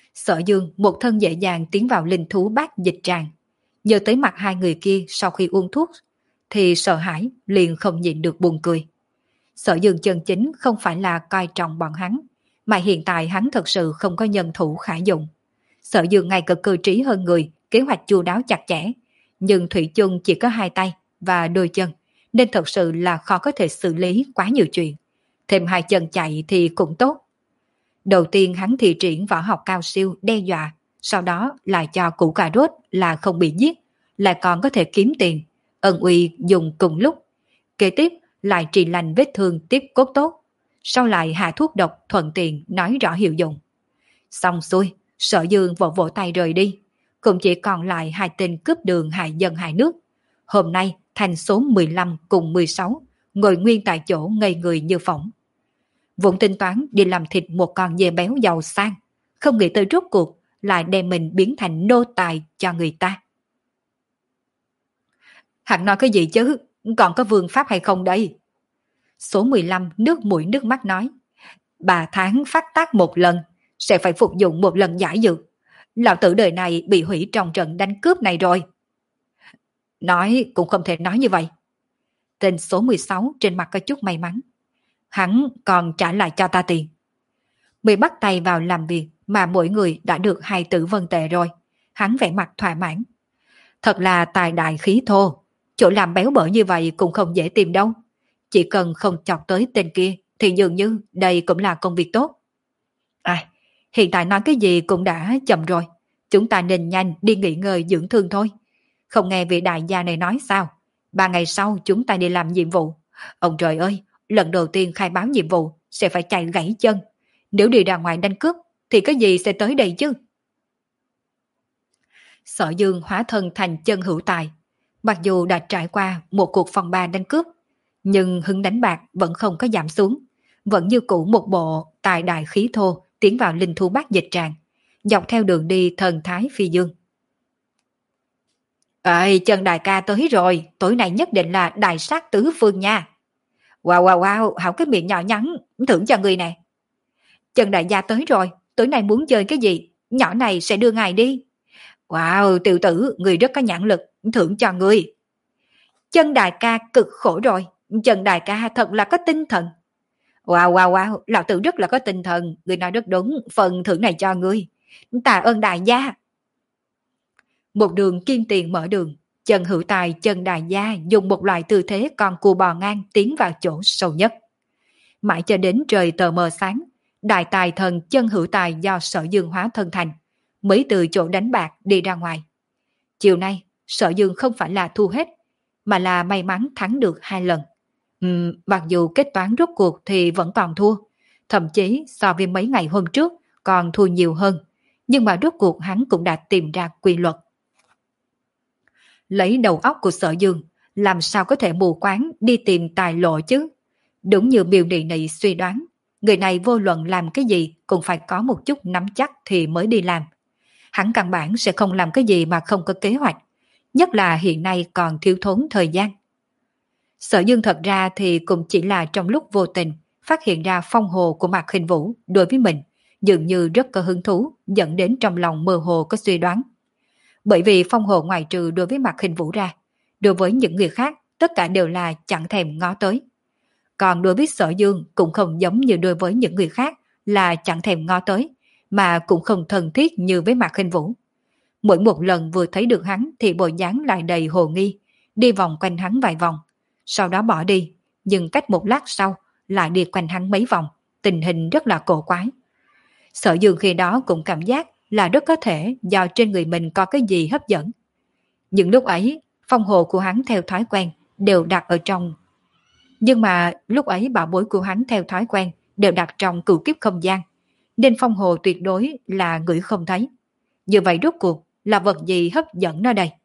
A: Sở Dương một thân dễ dàng tiến vào linh thú bát dịch tràng. Nhớ tới mặt hai người kia sau khi uống thuốc, thì sợ hãi liền không nhịn được buồn cười. Sở Dương chân chính không phải là coi trọng bọn hắn, mà hiện tại hắn thật sự không có nhân thủ khả dụng. Sở Dương ngay cả cơ trí hơn người, kế hoạch chu đáo chặt chẽ, nhưng Thủy chung chỉ có hai tay và đôi chân, nên thật sự là khó có thể xử lý quá nhiều chuyện. Thêm hai chân chạy thì cũng tốt. Đầu tiên hắn thi triển võ học cao siêu đe dọa, sau đó lại cho củ cà rốt là không bị giết, lại còn có thể kiếm tiền, ân uy dùng cùng lúc. Kế tiếp lại trị lành vết thương tiếp cốt tốt, sau lại hạ thuốc độc thuận tiện nói rõ hiệu dụng. Xong xuôi, Sở Dương vỗ vỗ tay rời đi, cũng chỉ còn lại hai tên cướp đường hại dân hại nước. Hôm nay thành số mười lăm cùng mười sáu, ngồi nguyên tại chỗ ngây người như phỏng. Vốn tính toán đi làm thịt một con dê béo giàu sang, không nghĩ tới rốt cuộc lại đem mình biến thành nô tài cho người ta. Hắn nói cái gì chứ, còn có vương pháp hay không đây? Số mười lăm nước mũi nước mắt nói, ba tháng phát tác một lần, sẽ phải phục dụng một lần giải dược. Lão tử đời này bị hủy trong trận đánh cướp này rồi. Nói cũng không thể nói như vậy. Tên số mười sáu trên mặt có chút may mắn. Hắn còn trả lại cho ta tiền. Mới bắt tay vào làm việc mà mỗi người đã được hai tử vân tệ rồi. Hắn vẻ mặt thỏa mãn. Thật là tài đại khí thô. Chỗ làm béo bở như vậy cũng không dễ tìm đâu. Chỉ cần không chọc tới tên kia thì dường như đây cũng là công việc tốt. À, hiện tại nói cái gì cũng đã chậm rồi. Chúng ta nên nhanh đi nghỉ ngơi dưỡng thương thôi. Không nghe vị đại gia này nói sao? Ba ngày sau chúng ta đi làm nhiệm vụ. Ông trời ơi, lần đầu tiên khai báo nhiệm vụ sẽ phải chạy gãy chân. Nếu đi ra ngoài đánh cướp thì cái gì sẽ tới đây chứ? Sở Dương hóa thân thành chân hữu tài. Mặc dù đã trải qua một cuộc phong ba đánh cướp, nhưng hứng đánh bạc vẫn không có giảm xuống. Vẫn như cũ một bộ tài đại khí thô tiến vào linh thú bát dịch tràng, dọc theo đường đi thần thái phi dương. Ê, chân đại ca tới rồi, tối nay nhất định là đại sát tứ phương nha. Wow wow wow, hảo cái miệng nhỏ nhắn, thưởng cho người nè. Chân đại gia tới rồi, tối nay muốn chơi cái gì, nhỏ này sẽ đưa ngài đi. Wow, tiểu tử, người rất có nhãn lực, thưởng cho người. Chân đại ca cực khổ rồi, chân đại ca thật là có tinh thần. Wow wow wow, lão tử rất là có tinh thần, người nói rất đúng, phần thưởng này cho ngươi. Tạ ơn đại gia. Một đường kim tiền mở đường, chân hữu tài chân đại gia dùng một loại tư thế con cua bò ngang tiến vào chỗ sâu nhất. Mãi cho đến trời tờ mờ sáng, đại tài thần chân hữu tài do Sở Dương hóa thân thành, mới từ chỗ đánh bạc đi ra ngoài. Chiều nay, Sở Dương không phải là thu hết, mà là may mắn thắng được hai lần. Uhm, mặc dù kết toán rốt cuộc thì vẫn còn thua, thậm chí so với mấy ngày hôm trước còn thua nhiều hơn, nhưng mà rốt cuộc hắn cũng đã tìm ra quy luật. Lấy đầu óc của Sở Dương, làm sao có thể mù quáng đi tìm tài lộ chứ? Đúng như Miêu Nị Nị suy đoán, người này vô luận làm cái gì cũng phải có một chút nắm chắc thì mới đi làm. Hắn căn bản sẽ không làm cái gì mà không có kế hoạch, nhất là hiện nay còn thiếu thốn thời gian. Sở Dương thật ra thì cũng chỉ là trong lúc vô tình phát hiện ra phong hồ của Mạc Khinh Vũ đối với mình, dường như rất có hứng thú, dẫn đến trong lòng mơ hồ có suy đoán. Bởi vì phong hồ ngoài trừ đối với Mạc Khinh Vũ ra, đối với những người khác tất cả đều là chẳng thèm ngó tới. Còn đối với Sở Dương cũng không giống như đối với những người khác là chẳng thèm ngó tới, mà cũng không thân thiết như với Mạc Khinh Vũ. Mỗi một lần vừa thấy được hắn thì bộ dáng lại đầy hồ nghi, đi vòng quanh hắn vài vòng, sau đó bỏ đi, nhưng cách một lát sau lại đi quanh hắn mấy vòng, tình hình rất là cổ quái. Sở Dương khi đó cũng cảm giác là rất có thể do trên người mình có cái gì hấp dẫn. Nhưng lúc ấy, phong hồ của hắn theo thói quen đều đặt ở trong. Nhưng mà lúc ấy bảo bối của hắn theo thói quen đều đặt trong cửu kiếp không gian, nên phong hồ tuyệt đối là ngửi không thấy. Như vậy rốt cuộc là vật gì hấp dẫn nó đây?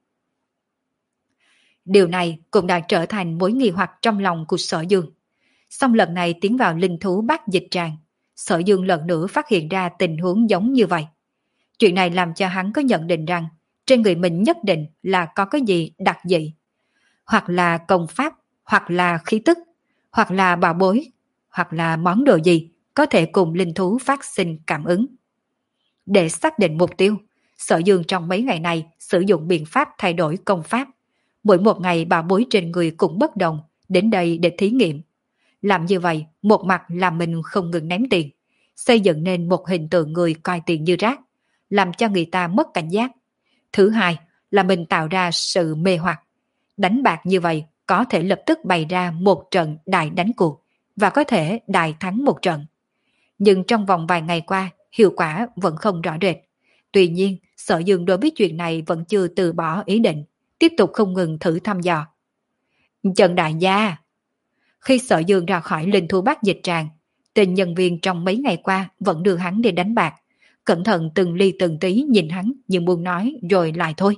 A: Điều này cũng đã trở thành mối nghi hoặc trong lòng của Sở Dương. Xong lần này tiến vào linh thú bát dịch tràng, Sở Dương lần nữa phát hiện ra tình huống giống như vậy. Chuyện này làm cho hắn có nhận định rằng trên người mình nhất định là có cái gì đặc dị. Hoặc là công pháp, hoặc là khí tức, hoặc là bảo bối, hoặc là món đồ gì có thể cùng linh thú phát sinh cảm ứng. Để xác định mục tiêu, Sở Dương trong mấy ngày này sử dụng biện pháp thay đổi công pháp. Mỗi một ngày bảo bối trên người cũng bất đồng, đến đây để thí nghiệm. Làm như vậy, một mặt là mình không ngừng ném tiền, xây dựng nên một hình tượng người coi tiền như rác, làm cho người ta mất cảnh giác. Thứ hai là mình tạo ra sự mê hoặc. Đánh bạc như vậy có thể lập tức bày ra một trận đại đánh cuộc và có thể đại thắng một trận. Nhưng trong vòng vài ngày qua, hiệu quả vẫn không rõ rệt. Tuy nhiên, Sở Dương đối với chuyện này vẫn chưa từ bỏ ý định, tiếp tục không ngừng thử thăm dò. Trần đại gia, khi Sở Dương ra khỏi linh thú bát dịch tràng, tên nhân viên trong mấy ngày qua vẫn đưa hắn đi đánh bạc, cẩn thận từng ly từng tí nhìn hắn như muốn nói rồi lại thôi.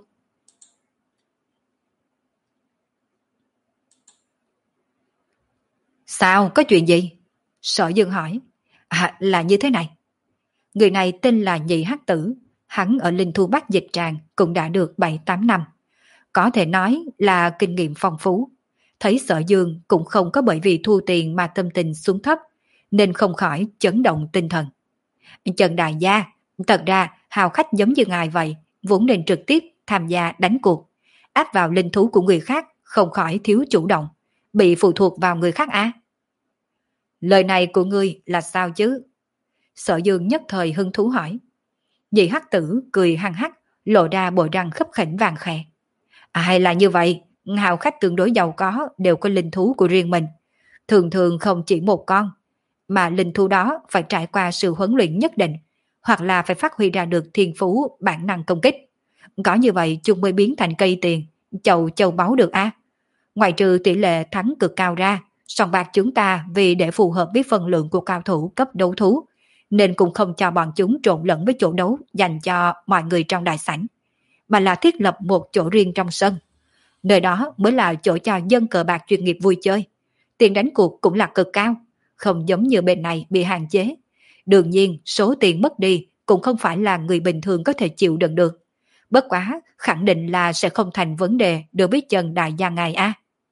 A: Sao, có chuyện gì? Sở Dương hỏi. À, là như thế này. Người này tên là Nhị Hắc Tử, hắn ở linh thu bát dịch tràng cũng đã được bảy tám năm. Có thể nói là kinh nghiệm phong phú. Thấy Sở Dương cũng không có bởi vì thu tiền mà tâm tình xuống thấp, nên không khỏi chấn động tinh thần. Trần đại gia, thật ra hào khách giống như ngài vậy, vốn nên trực tiếp tham gia đánh cuộc. Áp vào linh thú của người khác không khỏi thiếu chủ động, bị phụ thuộc vào người khác á. Lời này của ngươi là sao chứ? Sở Dương nhất thời hứng thú hỏi. Nhị Hắc Tử cười hăng hắc, lộ ra bộ răng khấp khỉnh vàng khè. À, hay là như vậy, hào khách tương đối giàu có đều có linh thú của riêng mình. Thường thường không chỉ một con, mà linh thú đó phải trải qua sự huấn luyện nhất định, hoặc là phải phát huy ra được thiên phú bản năng công kích. Có như vậy chúng mới biến thành cây tiền, chầu châu báu được á. Ngoài trừ tỷ lệ thắng cực cao ra, sòng bạc chúng ta vì để phù hợp với phần lượng của cao thủ cấp đấu thú, nên cũng không cho bọn chúng trộn lẫn với chỗ đấu dành cho mọi người trong đại sảnh, mà là thiết lập một chỗ riêng trong sân. Nơi đó mới là chỗ cho dân cờ bạc chuyên nghiệp vui chơi. Tiền đánh cuộc cũng là cực cao, không giống như bên này bị hạn chế. Đương nhiên số tiền mất đi cũng không phải là người bình thường có thể chịu đựng được. Bất quá khẳng định là sẽ không thành vấn đề đối với Trần đại gia ngài a.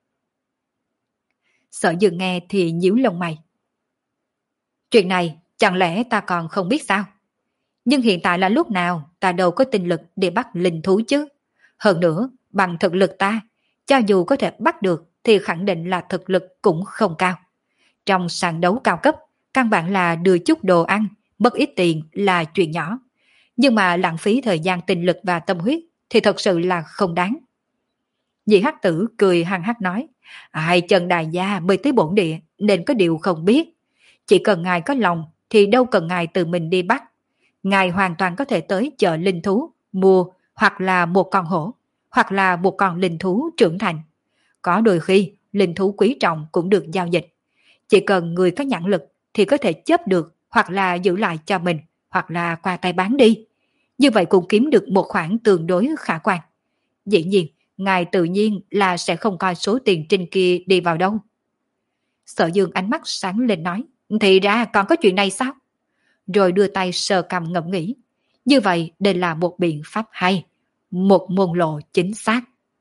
A: Sở Dương nghe thì nhíu lông mày. Chuyện này chẳng lẽ ta còn không biết sao? Nhưng hiện tại là lúc nào ta đâu có tinh lực để bắt linh thú chứ. Hơn nữa, bằng thực lực ta, cho dù có thể bắt được thì khẳng định là thực lực cũng không cao. Trong sàn đấu cao cấp, căn bản là đưa chút đồ ăn, mất ít tiền là chuyện nhỏ. Nhưng mà lãng phí thời gian tinh lực và tâm huyết thì thật sự là không đáng. Nhị Hắc Tử cười hăng hắc nói, ai Trần đại gia mới tới bổn địa nên có điều không biết. Chỉ cần ngài có lòng thì đâu cần ngài tự mình đi bắt. Ngài hoàn toàn có thể tới chợ linh thú, mua hoặc là một con hổ, hoặc là một con linh thú trưởng thành. Có đôi khi linh thú quý trọng cũng được giao dịch. Chỉ cần người có nhãn lực thì có thể chấp được, hoặc là giữ lại cho mình, hoặc là qua tay bán đi. Như vậy cũng kiếm được một khoản tương đối khả quan. Dĩ nhiên, ngài tự nhiên là sẽ không coi số tiền trên kia đi vào đâu. Sở Dương ánh mắt sáng lên nói, thì ra còn có chuyện này sao? Rồi đưa tay sờ cằm ngẫm nghĩ. Như vậy đây là một biện pháp hay, một môn lộ chính xác.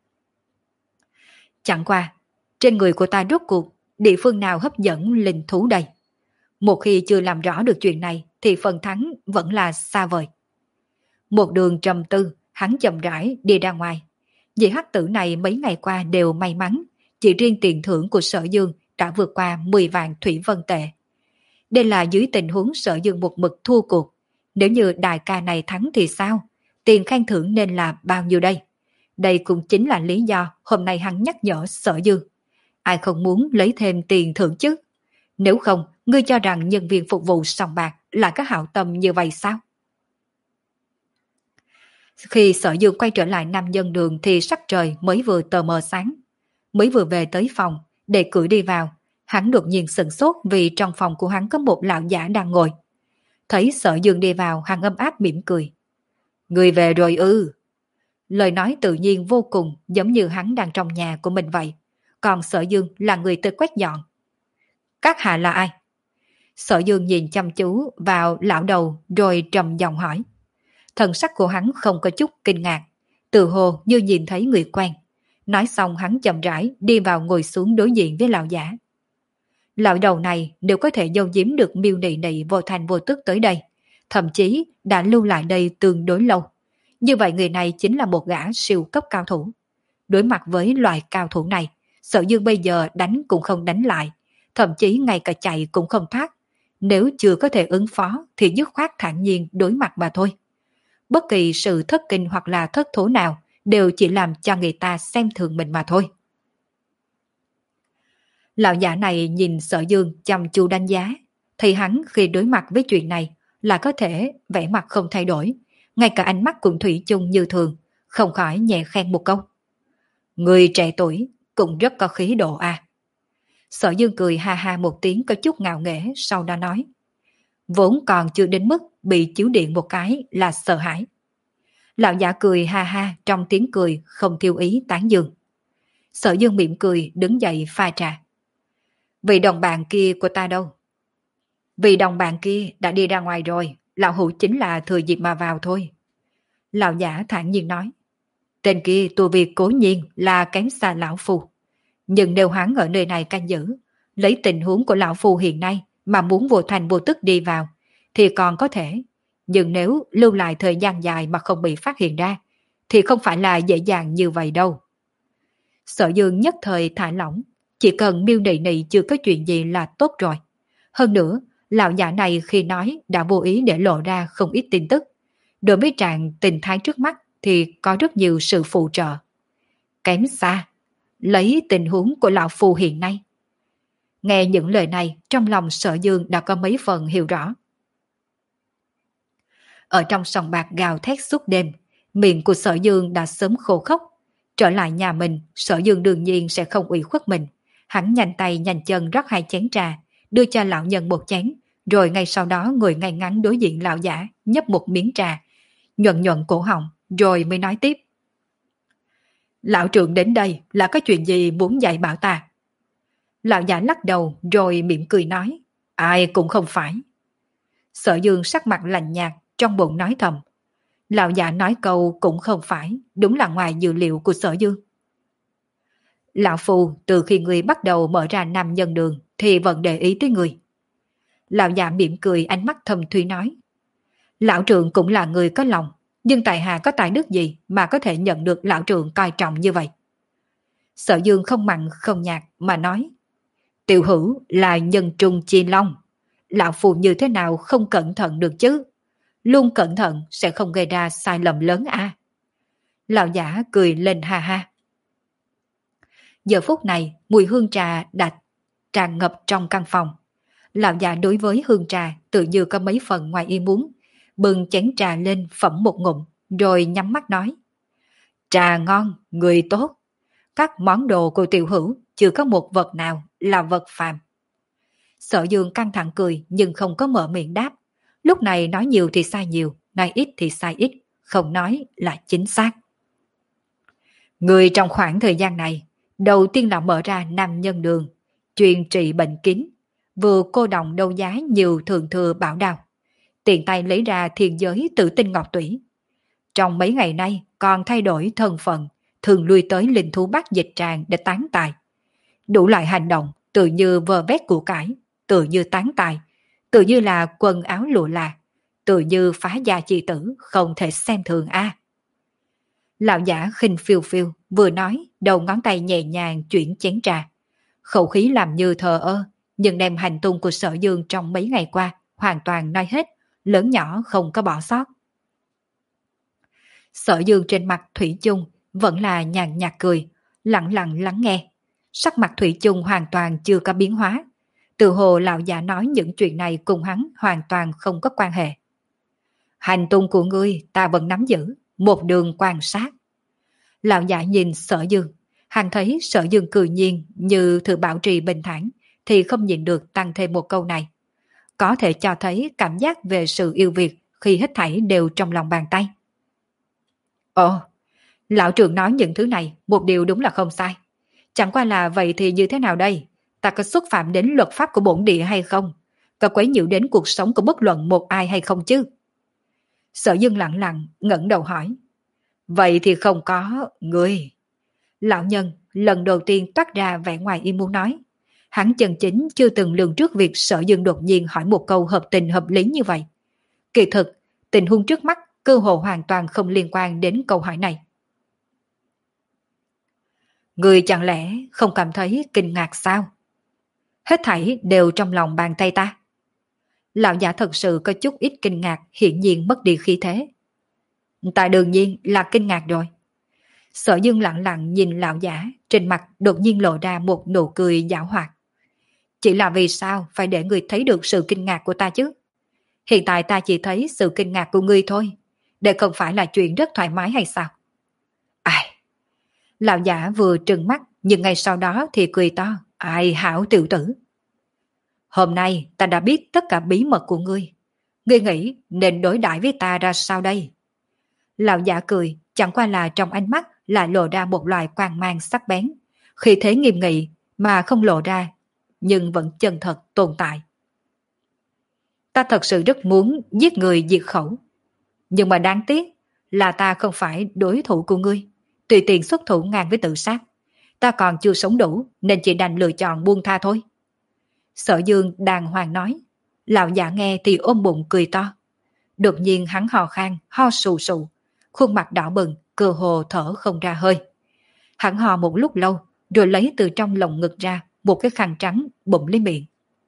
A: Chẳng qua, trên người của ta rốt cuộc, địa phương nào hấp dẫn linh thú đây? Một khi chưa làm rõ được chuyện này thì phần thắng vẫn là xa vời. Một đường trầm tư, hắn chậm rãi đi ra ngoài. Vị Hắc Tử này mấy ngày qua đều may mắn, chỉ riêng tiền thưởng của Sở Dương đã vượt qua mười vạn thủy vân tệ. Đây là dưới tình huống Sở Dương một mực thua cuộc. Nếu như đại ca này thắng thì sao? Tiền khen thưởng nên là bao nhiêu đây? Đây cũng chính là lý do hôm nay hắn nhắc nhở Sở Dương. Ai không muốn lấy thêm tiền thưởng chứ? Nếu không, ngươi cho rằng nhân viên phục vụ sòng bạc lại có hảo tâm như vậy sao? Khi Sở Dương quay trở lại Nam Nhân Đường thì sắc trời mới vừa tờ mờ sáng. Mới vừa về tới phòng, để cửa đi vào, hắn đột nhiên sửng sốt vì trong phòng của hắn có một lão giả đang ngồi. Thấy Sở Dương đi vào, hắn ấm áp mỉm cười. Người về rồi ư? Lời nói tự nhiên vô cùng, giống như hắn đang trong nhà của mình vậy. Còn Sở Dương là người tới quét dọn. Các hạ là ai? Sở Dương nhìn chăm chú vào lão đầu rồi trầm giọng hỏi. Thần sắc của hắn không có chút kinh ngạc, tự hồ như nhìn thấy người quen. Nói xong hắn chậm rãi đi vào ngồi xuống đối diện với lão giả. Lão đầu này nếu có thể giấu giếm được Miêu Nị Nị vô thành vô tức tới đây, thậm chí đã lưu lại đây tương đối lâu. Như vậy người này chính là một gã siêu cấp cao thủ. Đối mặt với loại cao thủ này, Sở Dương bây giờ đánh cũng không đánh lại, thậm chí ngay cả chạy cũng không thoát. Nếu chưa có thể ứng phó thì dứt khoát thản nhiên đối mặt mà thôi. Bất kỳ sự thất kinh hoặc là thất thố nào đều chỉ làm cho người ta xem thường mình mà thôi. Lão giả này nhìn Sở Dương chăm chú đánh giá, thì hắn khi đối mặt với chuyện này là có thể vẻ mặt không thay đổi, ngay cả ánh mắt cũng thủy chung như thường, không khỏi nhẹ khen một câu. Người trẻ tuổi cũng rất có khí độ à. Sở Dương cười ha ha một tiếng có chút ngạo nghễ, sau đó nói. Vốn còn chưa đến mức bị chiếu điện một cái là sợ hãi. Lão giả cười ha ha trong tiếng cười không thiêu ý tán dương. Sở Dương mỉm cười đứng dậy pha trà. Vị đồng bạn kia của ta đâu? Vị đồng bạn kia đã đi ra ngoài rồi, lão hữu chính là thừa dịp mà vào thôi. Lão giả thản nhiên nói. Tên kia tu vi cố nhiên là kém xa lão phu. Nhưng nếu hắn ở nơi này canh giữ, lấy tình huống của lão phu hiện nay mà muốn vô thành vô tức đi vào, thì còn có thể. Nhưng nếu lưu lại thời gian dài mà không bị phát hiện ra, thì không phải là dễ dàng như vậy đâu. Sở Dương nhất thời thả lỏng, chỉ cần miêu nị nị chưa có chuyện gì là tốt rồi. Hơn nữa, lão giả này khi nói đã vô ý để lộ ra không ít tin tức. Đối với trạng tình thái trước mắt thì có rất nhiều sự phụ trợ. Kém xa, lấy tình huống của lão phu hiện nay. Nghe những lời này, trong lòng Sở Dương đã có mấy phần hiểu rõ. Ở trong sòng bạc gào thét suốt đêm, miệng của Sở Dương đã sớm khô khốc. Trở lại nhà mình, Sở Dương đương nhiên sẽ không ủy khuất mình. Hắn nhanh tay nhanh chân rót hai chén trà, đưa cho lão nhân một chén, rồi ngay sau đó ngồi ngay ngắn đối diện lão giả, nhấp một miếng trà, nhuận nhuận cổ họng, rồi mới nói tiếp. Lão trưởng đến đây là có chuyện gì muốn dạy bảo ta? Lão giả lắc đầu rồi mỉm cười nói. Ai cũng không phải. Sở Dương sắc mặt lạnh nhạt, trong bụng nói thầm. Lão giả nói câu cũng không phải, đúng là ngoài dự liệu của Sở Dương. Lão Phu từ khi người bắt đầu mở ra nam nhân đường thì vẫn để ý tới người. Lão giả mỉm cười ánh mắt thầm thủy nói. Lão trưởng cũng là người có lòng, nhưng tại hạ có tài đức gì mà có thể nhận được lão trưởng coi trọng như vậy? Sở Dương không mặn không nhạt mà nói. Tiểu hữu là nhân trung chi long. Lão Phu như thế nào không cẩn thận được chứ? Luôn cẩn thận sẽ không gây ra sai lầm lớn à? Lão giả cười lên ha ha. Giờ phút này, mùi hương trà đã tràn ngập trong căn phòng. Lão già đối với hương trà tự như có mấy phần ngoài ý muốn, bưng chén trà lên phẩm một ngụm, rồi nhắm mắt nói. Trà ngon, người tốt. Các món đồ của tiểu hữu chưa có một vật nào là vật phàm. Sở Dương căng thẳng cười nhưng không có mở miệng đáp. Lúc này nói nhiều thì sai nhiều, nói ít thì sai ít, không nói là chính xác. Người trong khoảng thời gian này, đầu tiên là mở ra nam nhân đường, chuyên trị bệnh kín, vừa cô đồng đấu giá nhiều thường thừa bảo đao, tiện tay lấy ra thiên giới tử tinh ngọc tủy. Trong mấy ngày nay còn thay đổi thân phận, thường lui tới linh thú bát dịch tràng để tán tài. Đủ loại hành động tự như vơ vét của cải, tự như tán tài, tự như là quần áo lụa là, tự như phá gia chi tử không thể xem thường a. À. Lão giả khinh phiêu phiêu, vừa nói, đầu ngón tay nhẹ nhàng chuyển chén trà. Khẩu khí làm như thờ ơ, nhưng đem hành tung của Sở Dương trong mấy ngày qua hoàn toàn nói hết, lớn nhỏ không có bỏ sót. Sở Dương trên mặt thủy chung vẫn là nhàn nhạt cười, lặng lặng lắng nghe. Sắc mặt thủy chung hoàn toàn chưa có biến hóa. Từ hồ lão giả nói những chuyện này cùng hắn hoàn toàn không có quan hệ. Hành tung của ngươi ta vẫn nắm giữ, một đường quan sát. Lão giả nhìn Sở Dương, hắn thấy Sở Dương cười nhiên như thử bảo trì bình thản, thì không nhìn được tăng thêm một câu này. Có thể cho thấy cảm giác về sự yêu Việt khi hết thảy đều trong lòng bàn tay. Ồ, lão trưởng nói những thứ này một điều đúng là không sai. Chẳng qua là vậy thì như thế nào đây? Ta có xúc phạm đến luật pháp của bổn địa hay không? Có quấy nhiễu đến cuộc sống của bất luận một ai hay không chứ? Sở Dương lặng lặng ngẩng đầu hỏi. Vậy thì không có, ngươi. Lão nhân lần đầu tiên toát ra vẻ ngoài ý muốn nói. Hắn chân chính chưa từng lường trước việc Sở Dương đột nhiên hỏi một câu hợp tình hợp lý như vậy. Kỳ thực, tình huống trước mắt cơ hồ hoàn toàn không liên quan đến câu hỏi này. Người chẳng lẽ không cảm thấy kinh ngạc sao? Hết thảy đều trong lòng bàn tay ta. Lão giả thật sự có chút ít kinh ngạc, hiển nhiên mất đi khí thế. Ta đương nhiên là kinh ngạc rồi. Sở Dương lặng lặng nhìn lão giả, trên mặt đột nhiên lộ ra một nụ cười giảo hoạt. Chỉ là vì sao phải để người thấy được sự kinh ngạc của ta chứ? Hiện tại ta chỉ thấy sự kinh ngạc của ngươi thôi. Đây không phải là chuyện rất thoải mái hay sao? Ai? Lão giả vừa trừng mắt, nhưng ngay sau đó thì cười to. Ai hảo tiểu tử? Hôm nay ta đã biết tất cả bí mật của ngươi. Ngươi nghĩ nên đối đãi với ta ra sao đây? Lão giả cười, chẳng qua là trong ánh mắt lại lộ ra một loại quang mang sắc bén. Khi thế nghiêm nghị mà không lộ ra, nhưng vẫn chân thật tồn tại. Ta thật sự rất muốn giết người diệt khẩu. Nhưng mà đáng tiếc là ta không phải đối thủ của ngươi. Tùy tiện xuất thủ ngang với tự sát. Ta còn chưa sống đủ nên chỉ đành lựa chọn buông tha thôi. Sở Dương đàng hoàng nói. Lão giả nghe thì ôm bụng cười to. Đột nhiên hắn hò khan, ho sù sù. Khuôn mặt đỏ bừng, cơ hồ thở không ra hơi. Hắn hò một lúc lâu, rồi lấy từ trong lồng ngực ra một cái khăn trắng bụng lấy miệng.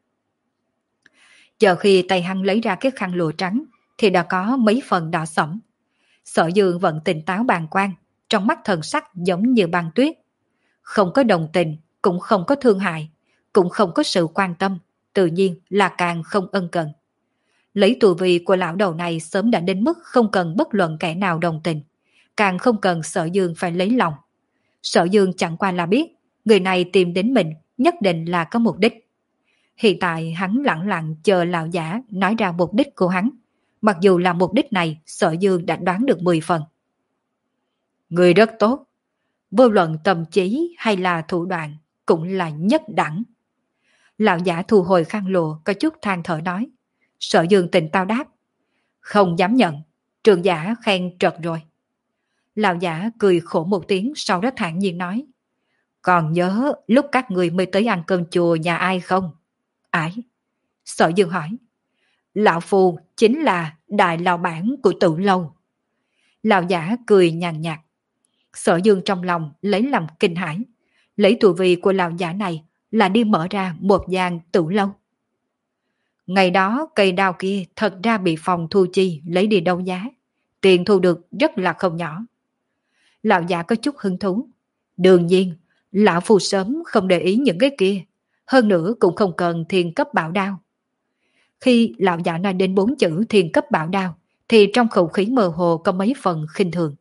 A: Chờ khi tay hắn lấy ra cái khăn lụa trắng thì đã có mấy phần đỏ sẫm. Sở Dương vẫn tỉnh táo bàng quan, trong mắt thần sắc giống như băng tuyết. Không có đồng tình, cũng không có thương hại, cũng không có sự quan tâm, tự nhiên là càng không ân cần. Lấy tù vị của lão đầu này sớm đã đến mức không cần bất luận kẻ nào đồng tình, càng không cần Sở Dương phải lấy lòng. Sở Dương chẳng qua là biết, người này tìm đến mình nhất định là có mục đích. Hiện tại hắn lặng lặng chờ lão giả nói ra mục đích của hắn. Mặc dù là mục đích này, Sở Dương đã đoán được mười phần. Người rất tốt. Vô luận tâm trí hay là thủ đoạn, cũng là nhất đẳng. Lão giả thu hồi khăn lụa, có chút than thở nói. Sở Dương tình tao đáp. Không dám nhận, trường giả khen trật rồi. Lão giả cười khổ một tiếng, sau đó thản nhiên nói. Còn nhớ lúc các người mới tới ăn cơm chùa nhà ai không? Ai? Sở Dương hỏi. Lão Phu chính là đại lão bản của Tự Lâu. Lão giả cười nhàn nhạt. Sở Dương trong lòng lấy làm kinh hãi. Lấy tù vị của lão giả này là đi mở ra một gian Tự Lâu. Ngày đó cây đao kia thật ra bị phòng thu chi lấy đi đấu giá. Tiền thu được rất là không nhỏ. Lão giả có chút hứng thú. Đương nhiên, lão Phu sớm không để ý những cái kia. Hơn nữa cũng không cần thiên cấp bảo đao. Khi lão giả nói đến bốn chữ thiên cấp bảo đao, thì trong khẩu khí mơ hồ có mấy phần khinh thường.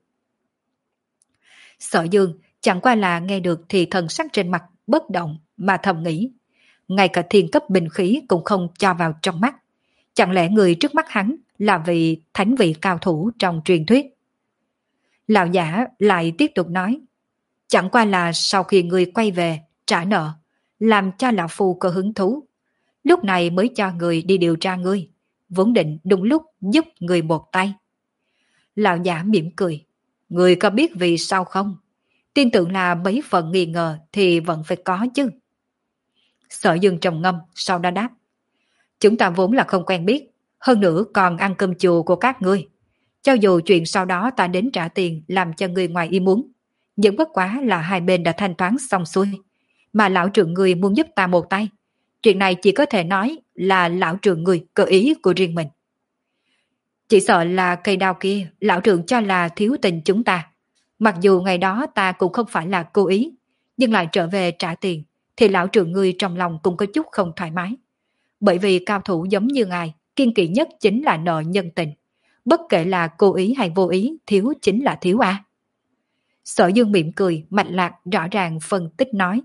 A: Sở Dương chẳng qua là nghe được thì thần sắc trên mặt bất động mà thầm nghĩ. Ngay cả thiên cấp bình khí cũng không cho vào trong mắt. Chẳng lẽ người trước mắt hắn là vị thánh vị cao thủ trong truyền thuyết? Lão giả lại tiếp tục nói. Chẳng qua là sau khi người quay về trả nợ, làm cho lão Phu có hứng thú. Lúc này mới cho người đi điều tra ngươi, vốn định đúng lúc giúp người một tay. Lão giả mỉm cười. Người có biết vì sao không? Tin tưởng là mấy phần nghi ngờ thì vẫn phải có chứ. Sở Dương trầm ngâm, sau đó đáp. Chúng ta vốn là không quen biết, hơn nữa còn ăn cơm chùa của các ngươi. Cho dù chuyện sau đó ta đến trả tiền làm cho ngươi ngoài ý muốn, nhưng bất quá là hai bên đã thanh toán xong xuôi, mà lão trưởng ngươi muốn giúp ta một tay. Chuyện này chỉ có thể nói là lão trưởng ngươi cơ ý của riêng mình. Chỉ sợ là cây đao kia lão trưởng cho là thiếu tình chúng ta. Mặc dù ngày đó ta cũng không phải là cố ý, nhưng lại trở về trả tiền, thì lão trưởng ngươi trong lòng cũng có chút không thoải mái. Bởi vì cao thủ giống như ngài, kiên kỵ nhất chính là nợ nhân tình. Bất kể là cố ý hay vô ý, thiếu chính là thiếu a. Sở Dương mỉm cười, mạch lạc rõ ràng phân tích nói.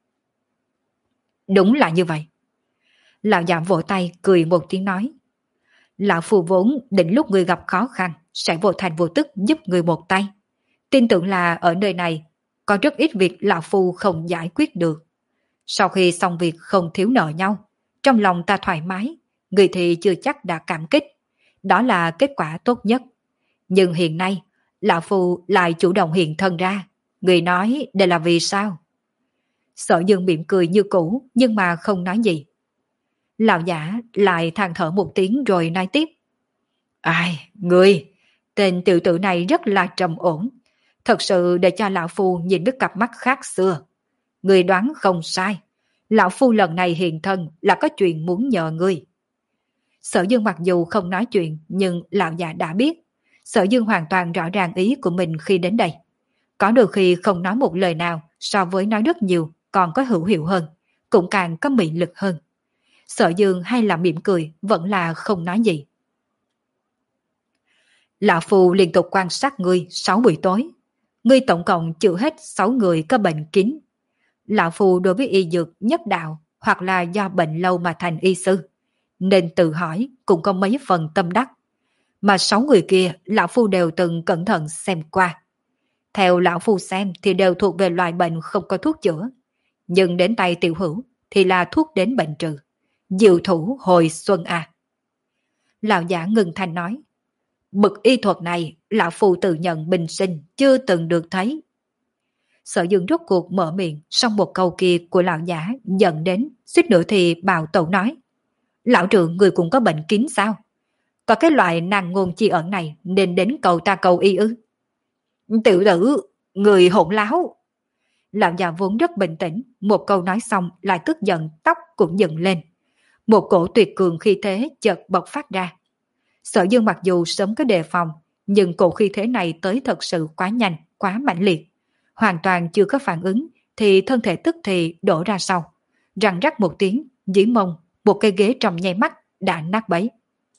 A: Đúng là như vậy. Lão giả vỗ tay cười một tiếng nói. Lão Phu vốn định lúc người gặp khó khăn sẽ vô thành vô tức giúp người một tay. Tin tưởng là ở nơi này có rất ít việc Lão Phu không giải quyết được. Sau khi xong việc không thiếu nợ nhau, trong lòng ta thoải mái, người thì chưa chắc đã cảm kích. Đó là kết quả tốt nhất. Nhưng hiện nay, Lão Phu lại chủ động hiện thân ra. Người nói đây là vì sao? Sở Dương mỉm cười như cũ nhưng mà không nói gì. Lão giả lại than thở một tiếng rồi nói tiếp. Ai, ngươi, tên tiểu tử này rất là trầm ổn. Thật sự để cho lão phu nhìn với cặp mắt khác xưa. Ngươi đoán không sai. Lão phu lần này hiện thân là có chuyện muốn nhờ ngươi. Sở Dương mặc dù không nói chuyện nhưng lão già đã biết. Sở Dương hoàn toàn rõ ràng ý của mình khi đến đây. Có đôi khi không nói một lời nào so với nói rất nhiều còn có hữu hiệu hơn, cũng càng có mị lực hơn. Sở Dương hay là mỉm cười vẫn là không nói gì. Lão phu liên tục quan sát ngươi sáu buổi tối. Ngươi tổng cộng chữa hết sáu người có bệnh kín. Lão phu đối với y dược nhất đạo hoặc là do bệnh lâu mà thành y sư, nên tự hỏi cũng có mấy phần tâm đắc. Mà sáu người kia lão phu đều từng cẩn thận xem qua. Theo lão phu xem thì đều thuộc về loại bệnh không có thuốc chữa. Nhưng đến tay tiểu hữu thì là thuốc đến bệnh trừ. Diệu thủ hồi xuân à. Lão giả ngừng thanh nói. Bực y thuật này lão phu tự nhận bình sinh chưa từng được thấy. Sở Dương rốt cuộc mở miệng, xong một câu kia của lão giả dẫn đến suýt nữa thì bào tẩu nói. Lão trưởng người cũng có bệnh kín sao? Có cái loại nàng ngôn chi ẩn này nên đến cầu ta cầu y ư? Tiểu tử, người hỗn láo. Lão già vốn rất bình tĩnh, một câu nói xong lại tức giận, tóc cũng dựng lên. Một cổ tuyệt cường khí thế chợt bộc phát ra. Sở Dương mặc dù sớm có đề phòng, nhưng cổ khí thế này tới thật sự quá nhanh, quá mãnh liệt. Hoàn toàn chưa có phản ứng thì thân thể tức thì đổ ra sau. Răng rắc một tiếng, dưới mông, một cây ghế trong nháy mắt đã nát bấy.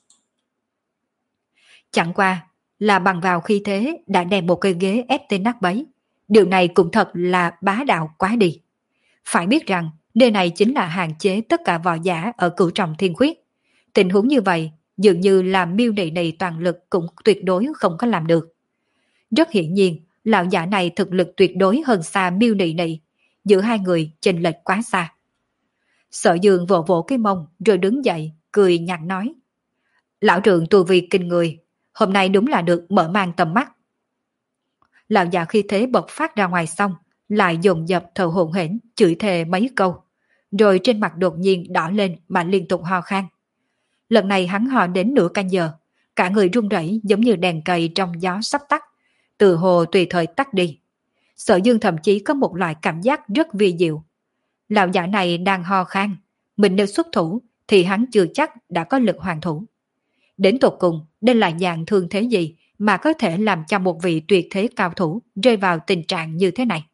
A: Chẳng qua là bằng vào khí thế đã đem một cây ghế ép tên nát bấy. Điều này cũng thật là bá đạo quá đi. Phải biết rằng nơi này chính là hạn chế tất cả võ giả ở cửu trọng thiên khuyết. Tình huống như vậy dường như là miêu nị nị toàn lực cũng tuyệt đối không có làm được. Rất hiển nhiên lão giả này thực lực tuyệt đối hơn xa miêu nị nị. Giữa hai người chênh lệch quá xa. Sở Dương vỗ vỗ cái mông rồi đứng dậy cười nhạt nói. Lão trưởng tu vi kinh người, hôm nay đúng là được mở mang tầm mắt. Lão già khi thế bộc phát ra ngoài xong, lại dồn dập thở hổn hển chửi thề mấy câu, rồi trên mặt đột nhiên đỏ lên mà liên tục ho khan. Lần này hắn ho đến nửa canh giờ, cả người run rẩy giống như đèn cầy trong gió sắp tắt, từ hồ tùy thời tắt đi. Sở Dương thậm chí có một loại cảm giác rất vi diệu. Lão giả này đang ho khan, mình nếu xuất thủ thì hắn chưa chắc đã có lực hoàn thủ. Đến tột cùng, đây là dạng thương thế gì mà có thể làm cho một vị tuyệt thế cao thủ rơi vào tình trạng như thế này?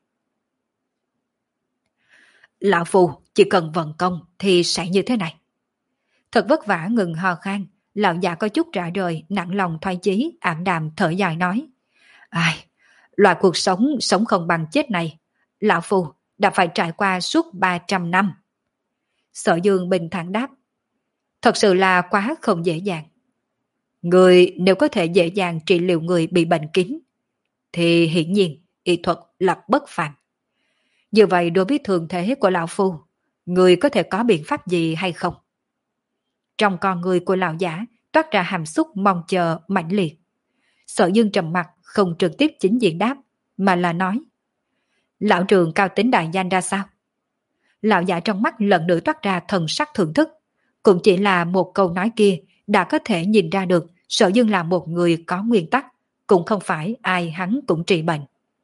A: Lão Phu chỉ cần vận công thì sẽ như thế này. Thật vất vả ngừng ho khan, lão già có chút rã rời, nặng lòng thoái chí, ảm đạm thở dài nói. Ai, loại cuộc sống sống không bằng chết này, Lão Phu đã phải trải qua suốt ba trăm năm. Sở Dương bình thản đáp. Thật sự là quá không dễ dàng. Người nếu có thể dễ dàng trị liệu người bị bệnh kín, thì hiển nhiên y thuật là bất phàm. Như vậy đối với thường thế của Lão Phu, người có thể có biện pháp gì hay không? Trong con người của lão giả toát ra hàm xúc mong chờ mãnh liệt. Sở Dương trầm mặt không trực tiếp chính diện đáp, mà là nói. Lão trường cao tính đại danh ra sao? Lão giả trong mắt lần nữa toát ra thần sắc thưởng thức. Cũng chỉ là một câu nói kia đã có thể nhìn ra được Sở Dương là một người có nguyên tắc, cũng không phải ai hắn cũng trị bệnh.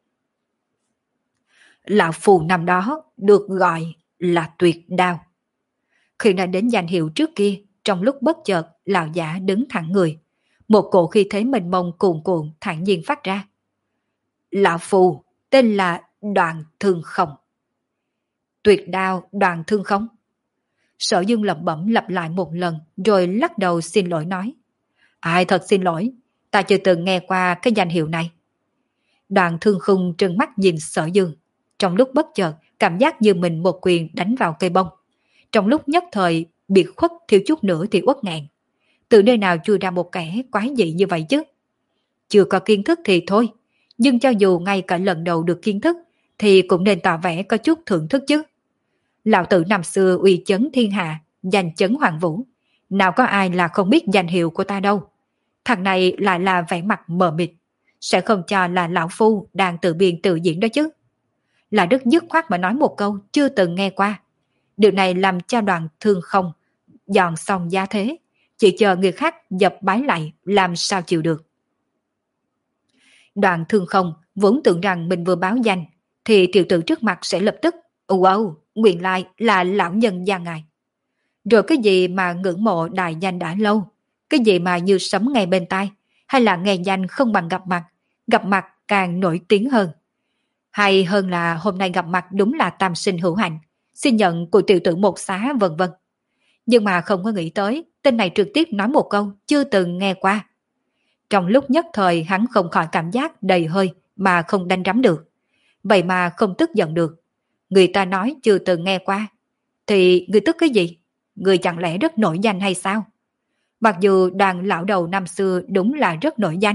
A: Lão phù năm đó được gọi là tuyệt đao. Khi nói đến danh hiệu trước kia, trong lúc bất chợt lão giả đứng thẳng người, một cổ khí thế mênh mông cuồn cuộn thản nhiên phát ra. Lão phù tên là Đoàn Thương Không. Tuyệt đao Đoàn Thương Không? Sở Dương lẩm bẩm lặp lại một lần rồi lắc đầu xin lỗi nói. Ai thật xin lỗi, ta chưa từng nghe qua cái danh hiệu này. Đoàn Thương Không trừng mắt nhìn Sở Dương, trong lúc bất chợt cảm giác như mình một quyền đánh vào cây bông. Trong lúc nhất thời biệt khuất thiếu chút nữa thì uất ngạn. Từ nơi nào chui ra một kẻ quái dị như vậy chứ? Chưa có kiến thức thì thôi, nhưng cho dù ngay cả lần đầu được kiến thức thì cũng nên tỏ vẻ có chút thưởng thức chứ. Lão tử năm xưa uy chấn thiên hạ, danh chấn hoàng vũ, nào có ai là không biết danh hiệu của ta đâu. Thằng này lại là vẻ mặt mờ mịt, sẽ không cho là lão phu đang tự biên tự diễn đó chứ. Là Đức dứt khoát mà nói một câu chưa từng nghe qua. Điều này làm cho Đoàn Thương Không dọn xong giá thế, chỉ chờ người khác dập bái lại làm sao chịu được. Đoạn Thương Không vốn tưởng rằng mình vừa báo danh thì tiểu tử trước mặt sẽ lập tức wow, nguyên lai là lão nhân gia ngài. Rồi cái gì mà ngưỡng mộ đại danh đã lâu, cái gì mà như sấm nghe bên tai, hay là nghe danh không bằng gặp mặt, gặp mặt càng nổi tiếng hơn. Hay hơn là hôm nay gặp mặt đúng là tam sinh hữu hạnh, xin nhận của tiểu tử một xá vân vân. Nhưng mà không có nghĩ tới, tên này trực tiếp nói một câu chưa từng nghe qua. Trong lúc nhất thời hắn không khỏi cảm giác đầy hơi mà không đánh rắm được. Vậy mà không tức giận được. Người ta nói chưa từng nghe qua. Thì người tức cái gì? Người chẳng lẽ rất nổi danh hay sao? Mặc dù đoàn lão đầu năm xưa đúng là rất nổi danh.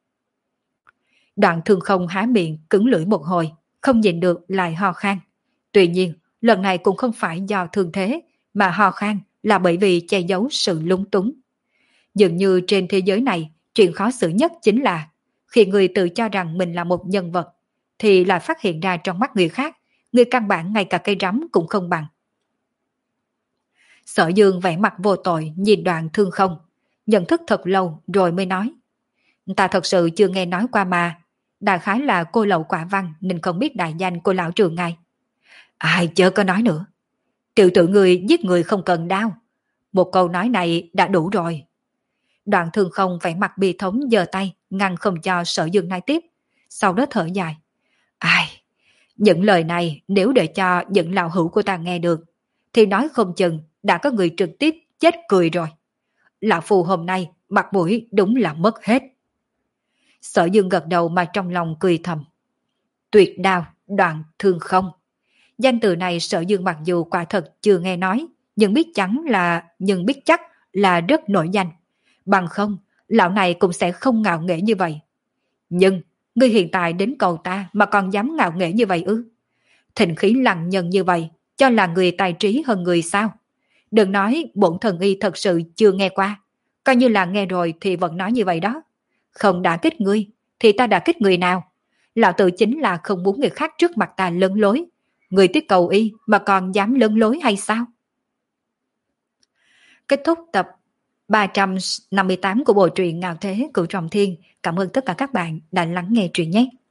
A: Đoạn Thương Không há miệng cứng lưỡi một hồi, không nhìn được lại ho khan. Tuy nhiên, lần này cũng không phải do thương thế, mà ho khan là bởi vì che giấu sự lung túng. Dường như trên thế giới này, chuyện khó xử nhất chính là khi người tự cho rằng mình là một nhân vật, thì lại phát hiện ra trong mắt người khác, người căn bản ngay cả cây rắm cũng không bằng. Sở Dương vẻ mặt vô tội nhìn Đoạn Thương Không, nhận thức thật lâu rồi mới nói. Ta thật sự chưa nghe nói qua mà, đại khái là cô lậu quả văn nên không biết đại danh của lão trường ngài. Ai chớ có nói nữa. Tiểu tử người giết người không cần đau. Một câu nói này đã đủ rồi. Đoạn Thương Không vẻ mặt bi thống giơ tay ngăn không cho Sở Dương nói tiếp, sau đó thở dài. Ai, những lời này nếu để cho những lão hữu của ta nghe được thì nói không chừng đã có người trực tiếp chết cười rồi. Lão phù hôm nay mặt mũi đúng là mất hết. Sở Dương gật đầu mà trong lòng cười thầm. Tuyệt đao, Đoạn Thương Không. Danh từ này Sở Dương mặc dù quả thật chưa nghe nói, nhưng biết chắn là nhưng biết chắc là rất nổi danh. Bằng không, lão này cũng sẽ không ngạo nghễ như vậy. Nhưng, ngươi hiện tại đến cầu ta mà còn dám ngạo nghễ như vậy ư? Thịnh khí lăng nhân như vậy, cho là người tài trí hơn người sao? Đừng nói bổn thần y thật sự chưa nghe qua. Coi như là nghe rồi thì vẫn nói như vậy đó. Không đả kích ngươi, thì ta đả kích người nào? Lão tự chính là không muốn người khác trước mặt ta lấn lối. Người tiếc cầu y mà còn dám lấn lối hay sao? Kết thúc tập ba trăm năm mươi tám của bộ truyện Ngạo Thế Cửu Trọng Thiên. Cảm ơn tất cả các bạn đã lắng nghe truyện nhé.